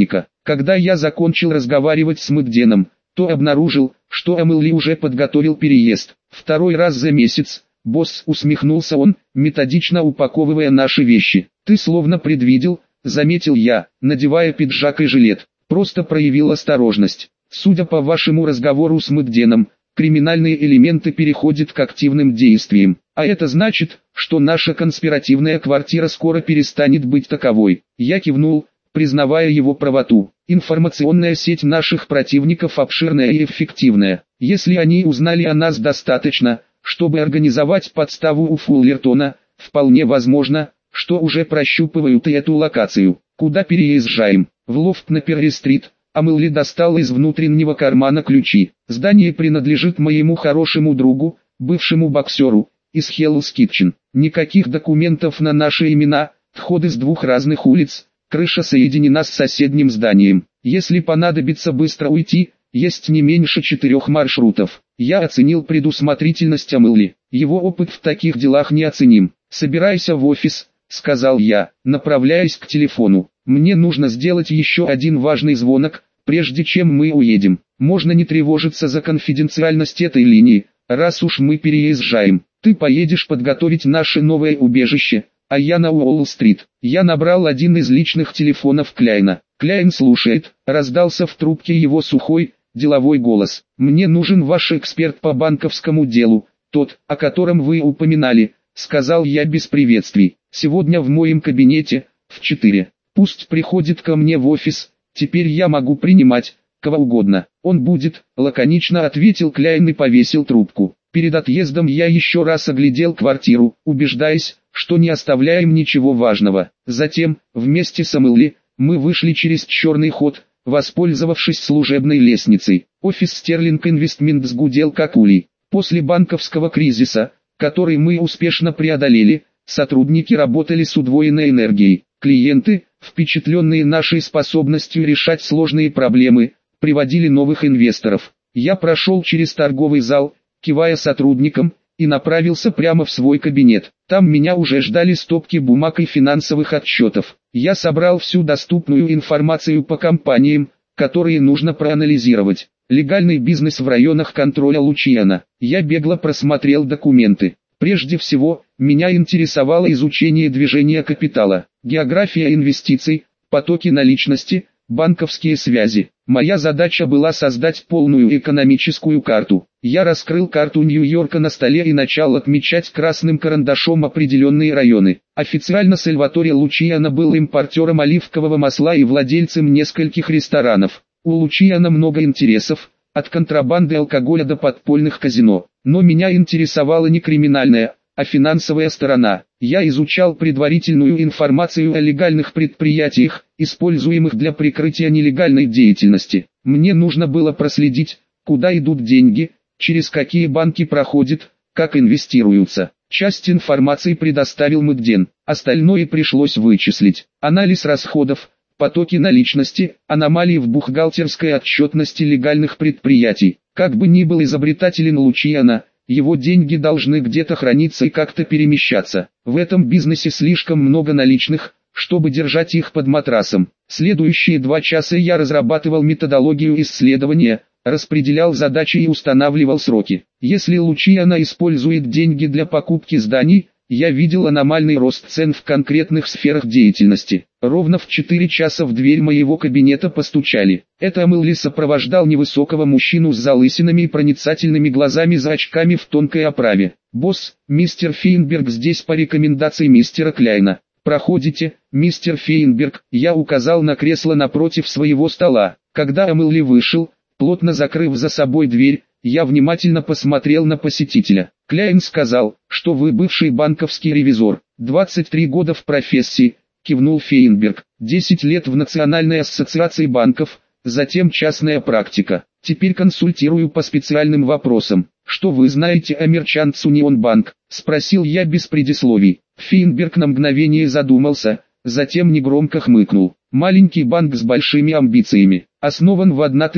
Когда я закончил разговаривать с Мэгденом, то обнаружил, что Амелли уже подготовил переезд. Второй раз за месяц, босс, усмехнулся он, методично упаковывая наши вещи. Ты словно предвидел, заметил я, надевая пиджак и жилет. Просто проявил осторожность. Судя по вашему разговору с Мэгденом, криминальные элементы переходят к активным действиям. А это значит, что наша конспиративная квартира скоро перестанет быть таковой. Я кивнул, признавая его правоту. Информационная сеть наших противников обширная и эффективная. Если они узнали о нас достаточно, чтобы организовать подставу у Фуллертона, вполне возможно, что уже прощупывают и эту локацию. Куда переезжаем? В лофт на Перри-стрит. Амелли достал из внутреннего кармана ключи. Здание принадлежит моему хорошему другу, бывшему боксеру, из Hell's Kitchen. Никаких документов на наши имена, входы с двух разных улиц, крыша соединена с соседним зданием. Если понадобится быстро уйти, есть не меньше 4 маршрутов. Я оценил предусмотрительность Амелли. Его опыт в таких делах неоценим. «Собирайся в офис», — сказал я, направляясь к телефону. «Мне нужно сделать еще один важный звонок, прежде чем мы уедем. Можно не тревожиться за конфиденциальность этой линии, раз уж мы переезжаем. Ты поедешь подготовить наше новое убежище, а я на Уолл-стрит». Я набрал один из личных телефонов Кляйна. «Кляйн слушает», — раздался в трубке его сухой, деловой голос. «Мне нужен ваш эксперт по банковскому делу, тот, о котором вы упоминали», — сказал я без приветствий. «Сегодня в моем кабинете, в 4. Пусть приходит ко мне в офис, теперь я могу принимать кого угодно. Он будет», — лаконично ответил Кляйн и повесил трубку. Перед отъездом я еще раз оглядел квартиру, убеждаясь, что не оставляем ничего важного. Затем, вместе с Амелли, мы вышли через черный ход, воспользовавшись служебной лестницей. Офис Sterling Investments гудел как улей. После банковского кризиса, который мы успешно преодолели, сотрудники работали с удвоенной энергией. Клиенты, впечатленные нашей способностью решать сложные проблемы, приводили новых инвесторов. Я прошел через торговый зал, кивая сотрудникам, и направился прямо в свой кабинет. Там меня уже ждали стопки бумаг и финансовых отчетов. Я собрал всю доступную информацию по компаниям, которые нужно проанализировать. Легальный бизнес в районах контроля Лучиана. Я бегло просмотрел документы. Прежде всего, меня интересовало изучение движения капитала, география инвестиций, потоки наличности, банковские связи. Моя задача была создать полную экономическую карту. Я раскрыл карту Нью-Йорка на столе и начал отмечать красным карандашом определенные районы. Официально Сальваторе Лучиано был импортером оливкового масла и владельцем нескольких ресторанов. У Лучиано много интересов, от контрабанды алкоголя до подпольных казино. Но меня интересовала не криминальная, а финансовая сторона. Я изучал предварительную информацию о легальных предприятиях, используемых для прикрытия нелегальной деятельности. Мне нужно было проследить, куда идут деньги, через какие банки проходят, как инвестируются. Часть информации предоставил Мэгден, остальное пришлось вычислить. Анализ расходов, потоки наличности, аномалии в бухгалтерской отчетности легальных предприятий. Как бы ни был изобретателен Лучиано, его деньги должны где-то храниться и как-то перемещаться. В этом бизнесе слишком много наличных, чтобы держать их под матрасом. Следующие 2 часа я разрабатывал методологию исследования, распределял задачи и устанавливал сроки. Если Лучиано использует деньги для покупки зданий, я видел аномальный рост цен в конкретных сферах деятельности. Ровно в 4 часа в дверь моего кабинета постучали. Это Амелли сопровождал невысокого мужчину с залысинами и проницательными глазами за очками в тонкой оправе. «Босс, мистер Фейнберг здесь по рекомендации мистера Кляйна». «Проходите, мистер Фейнберг», я указал на кресло напротив своего стола. Когда Амелли вышел, плотно закрыв за собой дверь, я внимательно посмотрел на посетителя. «Кляйн сказал, что вы бывший банковский ревизор, 23 года в профессии», кивнул Фейнберг. 10 лет в Национальной ассоциации банков, затем частная практика. Теперь консультирую по специальным вопросам. «Что вы знаете о Merchants Union Bank?» – спросил я без предисловий. Фейнберг на мгновение задумался, затем негромко хмыкнул. «Маленький банк с большими амбициями. Основан в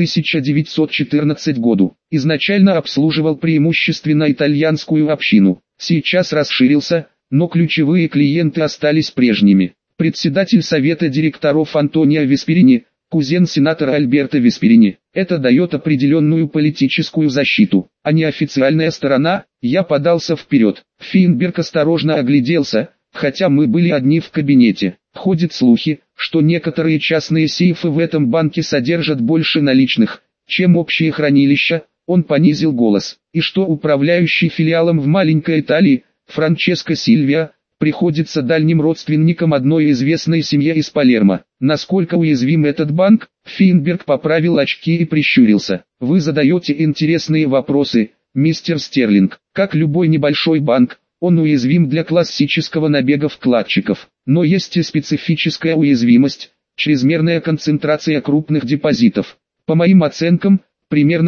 1914 году. Изначально обслуживал преимущественно итальянскую общину. Сейчас расширился, но ключевые клиенты остались прежними. Председатель совета директоров Антонио Весперини, кузен сенатора Альберто Весперини. Это дает определенную политическую защиту, а не официальная сторона. Я подался вперед. Фейнберг осторожно огляделся, хотя мы были одни в кабинете. Ходят слухи, что некоторые частные сейфы в этом банке содержат больше наличных, чем общее хранилище. Он понизил голос. И что управляющий филиалом в маленькой Италии, Франческо Сильвия, приходится дальним родственником одной известной семьи из Палермо. Насколько уязвим этот банк? Фейнберг поправил очки и прищурился. Вы задаете интересные вопросы, мистер Стерлинг. Как любой небольшой банк, он уязвим для классического набега вкладчиков. Но есть и специфическая уязвимость, чрезмерная концентрация крупных депозитов. По моим оценкам, примерно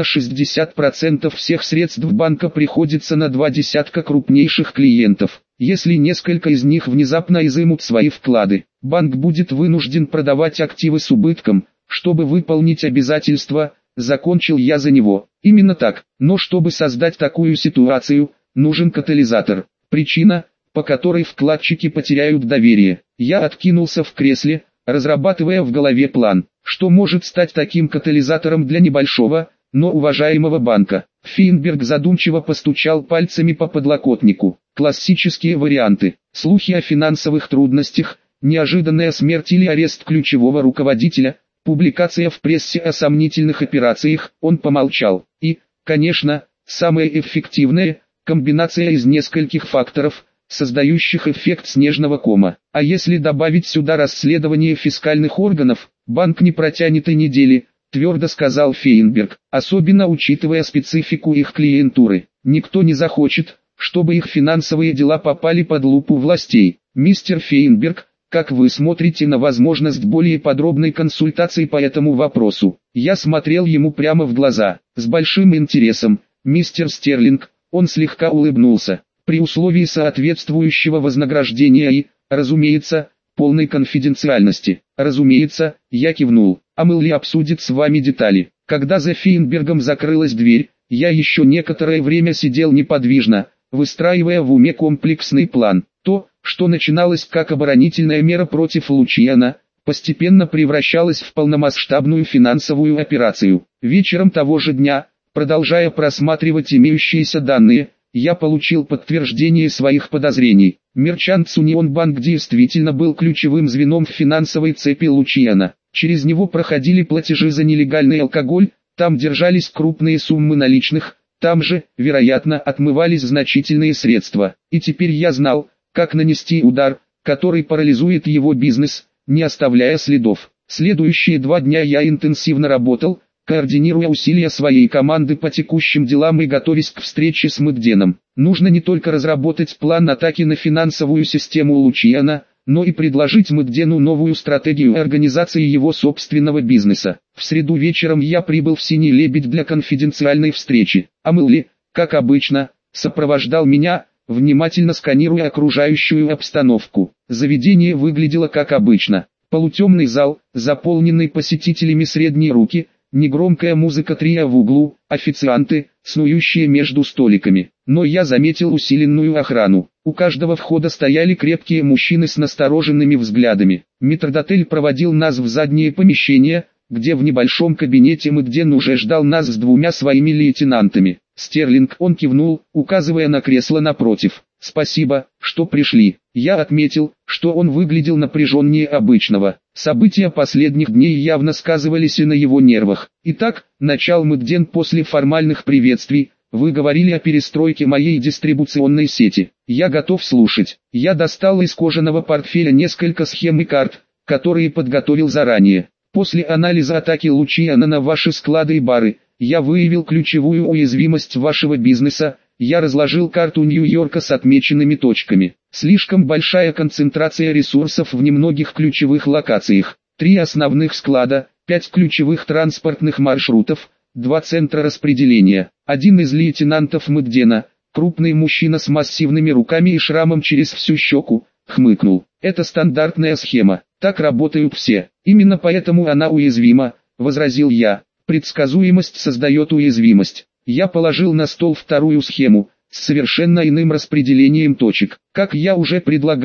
60% всех средств банка приходится на 20 крупнейших клиентов. Если несколько из них внезапно изымут свои вклады, банк будет вынужден продавать активы с убытком, чтобы выполнить обязательства. Закончил я за него. Именно так. Но чтобы создать такую ситуацию, нужен катализатор. Причина, по которой вкладчики потеряют доверие. Я откинулся в кресле, разрабатывая в голове план, что может стать таким катализатором для небольшого, но уважаемого банка. Фейнберг задумчиво постучал пальцами по подлокотнику. Классические варианты: слухи о финансовых трудностях, неожиданная смерть или арест ключевого руководителя, публикация в прессе о сомнительных операциях. Он помолчал. И, конечно, самое эффективное – комбинация из нескольких факторов, создающих эффект снежного кома. А если добавить сюда расследование фискальных органов, банк не протянет и недели, твердо сказал Фейнберг, особенно учитывая специфику их клиентуры. Никто не захочет, чтобы их финансовые дела попали под лупу властей. Мистер Фейнберг, как вы смотрите на возможность более подробной консультации по этому вопросу? Я смотрел ему прямо в глаза, с большим интересом. Мистер Стерлинг, он слегка улыбнулся, при условии соответствующего вознаграждения и, разумеется, полной конфиденциальности. Разумеется, я кивнул. А Мэлли обсудит с вами детали. Когда за Фейнбергом закрылась дверь, я еще некоторое время сидел неподвижно, выстраивая в уме комплексный план. То, что начиналось как оборонительная мера против Лучиано, постепенно превращалось в полномасштабную финансовую операцию. Вечером того же дня, продолжая просматривать имеющиеся данные, я получил подтверждение своих подозрений. Merchants Union Bank действительно был ключевым звеном в финансовой цепи Лучиано. Через него проходили платежи за нелегальный алкоголь, там держались крупные суммы наличных, там же, вероятно, отмывались значительные средства. И теперь я знал, как нанести удар, который парализует его бизнес, не оставляя следов. Следующие 2 дня я интенсивно работал, координируя усилия своей команды по текущим делам и готовясь к встрече с Мэгденом. Нужно не только разработать план атаки на финансовую систему Лучиано, но и предложить Мэгдену новую стратегию организации его собственного бизнеса. В среду вечером я прибыл в «Синий лебедь» для конфиденциальной встречи, а Мэлли, как обычно, сопровождал меня, внимательно сканируя окружающую обстановку. Заведение выглядело как обычно. Полутемный зал, заполненный посетителями средней руки, негромкая музыка трио в углу, официанты, снующие между столиками. Но я заметил усиленную охрану. У каждого входа стояли крепкие мужчины с настороженными взглядами. Метрдотель проводил нас в заднее помещение, где в небольшом кабинете Мэгден уже ждал нас с 2 своими лейтенантами. Стерлинг, он кивнул, указывая на кресло напротив. «Спасибо, что пришли». Я отметил, что он выглядел напряженнее обычного. События последних дней явно сказывались и на его нервах. «Итак», — начал Мэгден после формальных приветствий, — «вы говорили о перестройке моей дистрибуционной сети. Я готов слушать». Я достал из кожаного портфеля несколько схем и карт, которые подготовил заранее. После анализа атаки Лучиано на ваши склады и бары, я выявил ключевую уязвимость вашего бизнеса. Я разложил карту Нью-Йорка с отмеченными точками. Слишком большая концентрация ресурсов в немногих ключевых локациях. 3 основных склада, 5 ключевых транспортных маршрутов, 2 центра распределения. Один из лейтенантов Мэгдена, крупный мужчина с массивными руками и шрамом через всю щеку, хмыкнул. Это стандартная схема, так работают все. Именно поэтому она уязвима, возразил я. Предсказуемость создает уязвимость. Я положил на стол 2-ю схему, с совершенно иным распределением точек. Как я уже предлагал,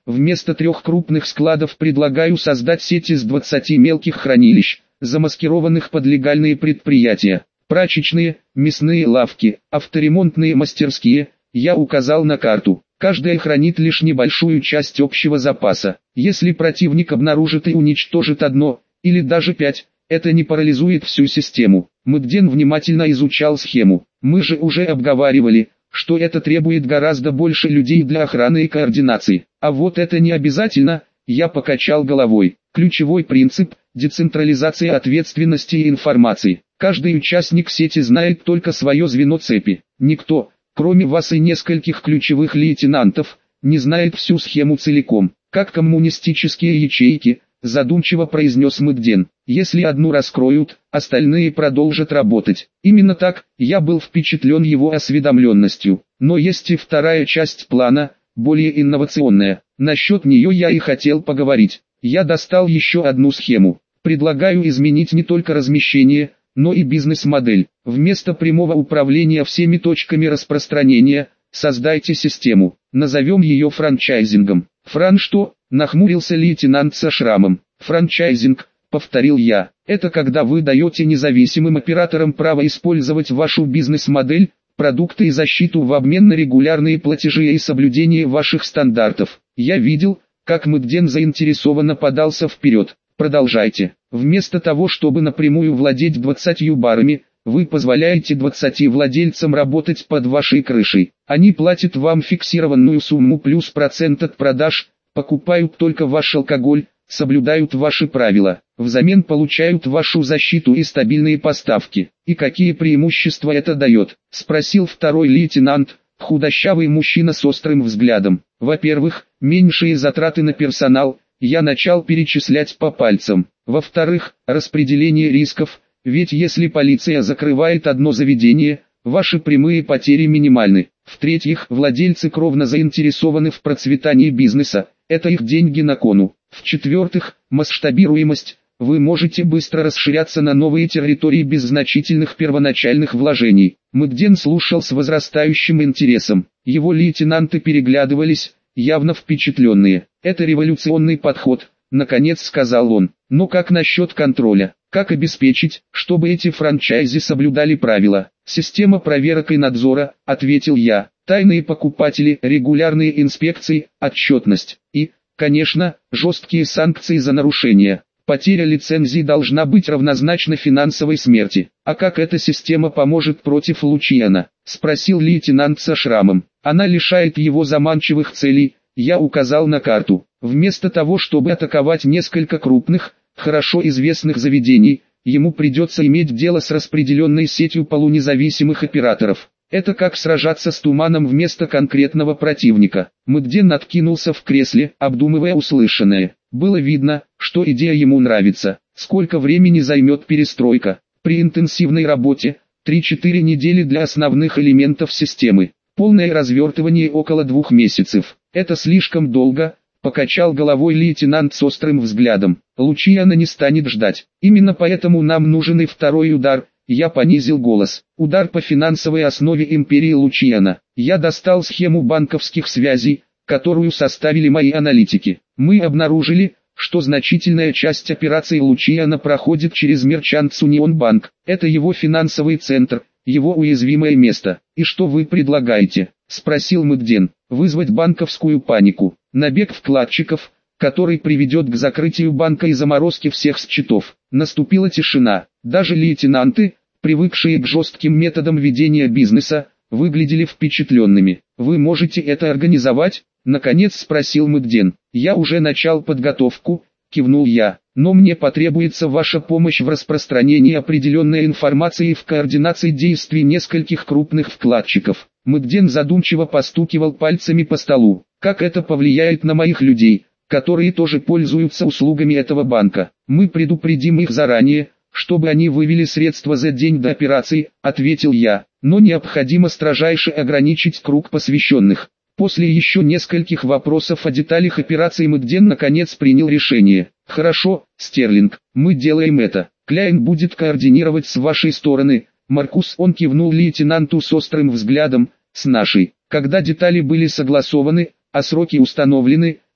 Вместо 3 крупных складов предлагаю создать сеть из 20 мелких хранилищ, замаскированных под легальные предприятия. Прачечные, мясные лавки, авторемонтные мастерские, я указал на карту. Каждая хранит лишь небольшую часть общего запаса. Если противник обнаружит и уничтожит одно, или даже 5, это не парализует всю систему. Мыкден внимательно изучал схему. Мы же уже обговаривали, что это требует гораздо больше людей для охраны и координации. А вот это не обязательно, я покачал головой. Ключевой принцип – децентрализация ответственности и информации. Каждый участник сети знает только свое звено цепи. Никто, кроме вас и нескольких ключевых лейтенантов, не знает всю схему целиком. Как коммунистические ячейки, задумчиво произнес Мыкден. Если одну раскроют, остальные продолжат работать. Именно так, я был впечатлен его осведомленностью. Но есть и вторая часть плана, более инновационная. Насчет нее я и хотел поговорить. Я достал еще одну схему. Предлагаю изменить не только размещение, но и бизнес-модель. Вместо прямого управления всеми точками распространения, создайте систему. Назовем ее франчайзингом. Что? Нахмурился лейтенант со шрамом. Франчайзинг, повторил я. Это когда вы даете независимым операторам право использовать вашу бизнес-модель, продукты и защиту в обмен на регулярные платежи и соблюдение ваших стандартов. Я видел, как Мыкден заинтересованно подался вперед. Продолжайте. Вместо того, чтобы напрямую владеть 20 барами, вы позволяете 20 владельцам работать под вашей крышей. Они платят вам фиксированную сумму плюс процент от продаж, покупают только ваш алкоголь, соблюдают ваши правила, взамен получают вашу защиту и стабильные поставки. И какие преимущества это дает? Спросил второй лейтенант, худощавый мужчина с острым взглядом. Во-первых, меньшие затраты на персонал, я начал перечислять по пальцам. Во-вторых, распределение рисков, ведь если полиция закрывает одно заведение, ваши прямые потери минимальны. В-третьих, владельцы кровно заинтересованы в процветании бизнеса, это их деньги на кону. В-четвертых, масштабируемость, вы можете быстро расширяться на новые территории без значительных первоначальных вложений. Мыкден слушал с возрастающим интересом, его лейтенанты переглядывались, явно впечатленные. Это революционный подход, наконец сказал он. Но как насчет контроля? Как обеспечить, чтобы эти франчайзи соблюдали правила? Система проверок и надзора, ответил я. Тайные покупатели, регулярные инспекции, отчетность. И, конечно, жесткие санкции за нарушения. Потеря лицензии должна быть равнозначна финансовой смерти. А как эта система поможет против Лучиана? Спросил лейтенант со шрамом. Она лишает его заманчивых целей, я указал на карту. Вместо того, чтобы атаковать несколько крупных, хорошо известных заведений, ему придется иметь дело с распределенной сетью полунезависимых операторов. Это как сражаться с туманом вместо конкретного противника. Мыкден откинулся в кресле, обдумывая услышанное. Было видно, что идея ему нравится. Сколько времени займет перестройка? При интенсивной работе, 3-4 недели для основных элементов системы. Полное развертывание около 2 месяцев. Это слишком долго, покачал головой лейтенант с острым взглядом. Лучиано не станет ждать. Именно поэтому нам нужен и второй удар. Я понизил голос. Удар по финансовой основе империи Лучиано. Я достал схему банковских связей, которую составили мои аналитики. Мы обнаружили, что значительная часть операций Лучиано проходит через Merchants Union Bank. Это его финансовый центр, его уязвимое место. И что вы предлагаете? Спросил Мыкден. Вызвать банковскую панику. Набег вкладчиков, который приведет к закрытию банка и заморозке всех счетов. Наступила тишина. Даже лейтенанты, привыкшие к жестким методам ведения бизнеса, выглядели впечатленными. «Вы можете это организовать?» — наконец спросил Мыкден. «Я уже начал подготовку», — кивнул я. «Но мне потребуется ваша помощь в распространении определенной информации и в координации действий нескольких крупных вкладчиков». Мыкден задумчиво постукивал пальцами по столу. «Как это повлияет на моих людей, которые тоже пользуются услугами этого банка? Мы предупредим их заранее, чтобы они вывели средства за день до операции», — ответил я. «Но необходимо строжайше ограничить круг посвященных». После еще нескольких вопросов о деталях операции Мыкден наконец принял решение. «Хорошо, Стерлинг, мы делаем это. Кляйн будет координировать с вашей стороны». Маркус, он кивнул лейтенанту с острым взглядом, с нашей. Когда детали были согласованы, а сроки установлены,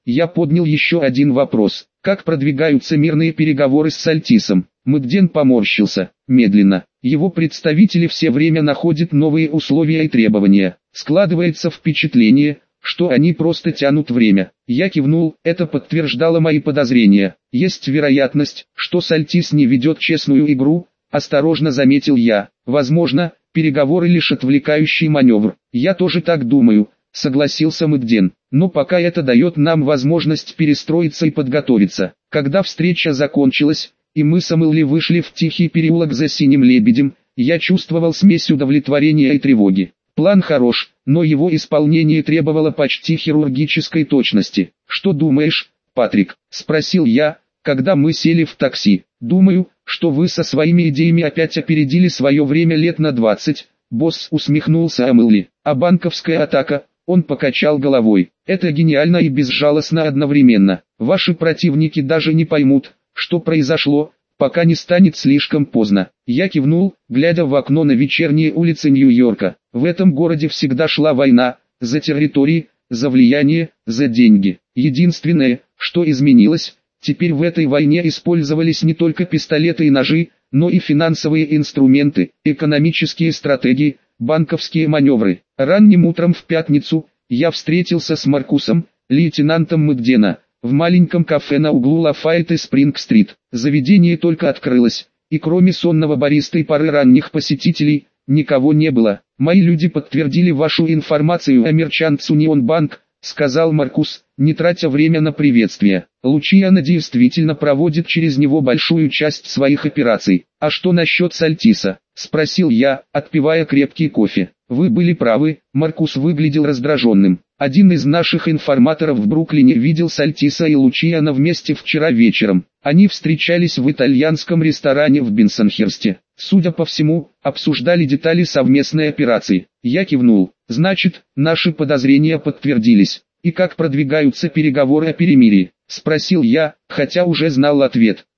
Я поднял еще один вопрос. Как продвигаются мирные переговоры с Сальтисом? Мыкден поморщился. Медленно. Его представители все время находят новые условия и требования. Складывается впечатление, что они просто тянут время. Я кивнул, это подтверждало мои подозрения. Есть вероятность, что Сальтис не ведет честную игру, осторожно заметил я. Возможно, переговоры лишь отвлекающий маневр. Я тоже так думаю, согласился Мыкден. Но пока это дает нам возможность перестроиться и подготовиться. Когда встреча закончилась, и мы с Амелли вышли в тихий переулок за Синим Лебедем, я чувствовал смесь удовлетворения и тревоги. План хорош, но его исполнение требовало почти хирургической точности. «Что думаешь, Патрик?» – спросил я, когда мы сели в такси. «Думаю, что вы со своими идеями опять опередили свое время лет на 20, босс усмехнулся Амелли. А банковская атака? Он покачал головой. Это гениально и безжалостно одновременно. Ваши противники даже не поймут, что произошло, пока не станет слишком поздно. Я кивнул, глядя в окно на вечерние улицы Нью-Йорка. В этом городе всегда шла война, за территории, за влияние, за деньги. Единственное, что изменилось, теперь в этой войне использовались не только пистолеты и ножи, но и финансовые инструменты, экономические стратегии, банковские маневры. Ранним утром в пятницу я встретился с Маркусом, лейтенантом Мыкдена, в маленьком кафе на углу Лафайет и Спринг-стрит. Заведение только открылось, и кроме сонного бариста и пары ранних посетителей, никого не было. «Мои люди подтвердили вашу информацию о Merchants Union Bank», — сказал Маркус, не тратя время на приветствие. «Лучиано действительно проводит через него большую часть своих операций. А что насчет Сальтиса?» — спросил я, отпивая крепкий кофе. «Вы были правы», — Маркус выглядел раздраженным. «Один из наших информаторов в Бруклине видел Сальтиса и Лучиано вместе вчера вечером. Они встречались в итальянском ресторане в Бенсонхерсте. Судя по всему, обсуждали детали совместной операции». Я кивнул. «Значит, наши подозрения подтвердились. И как продвигаются переговоры о перемирии?» — спросил я, хотя уже знал ответ.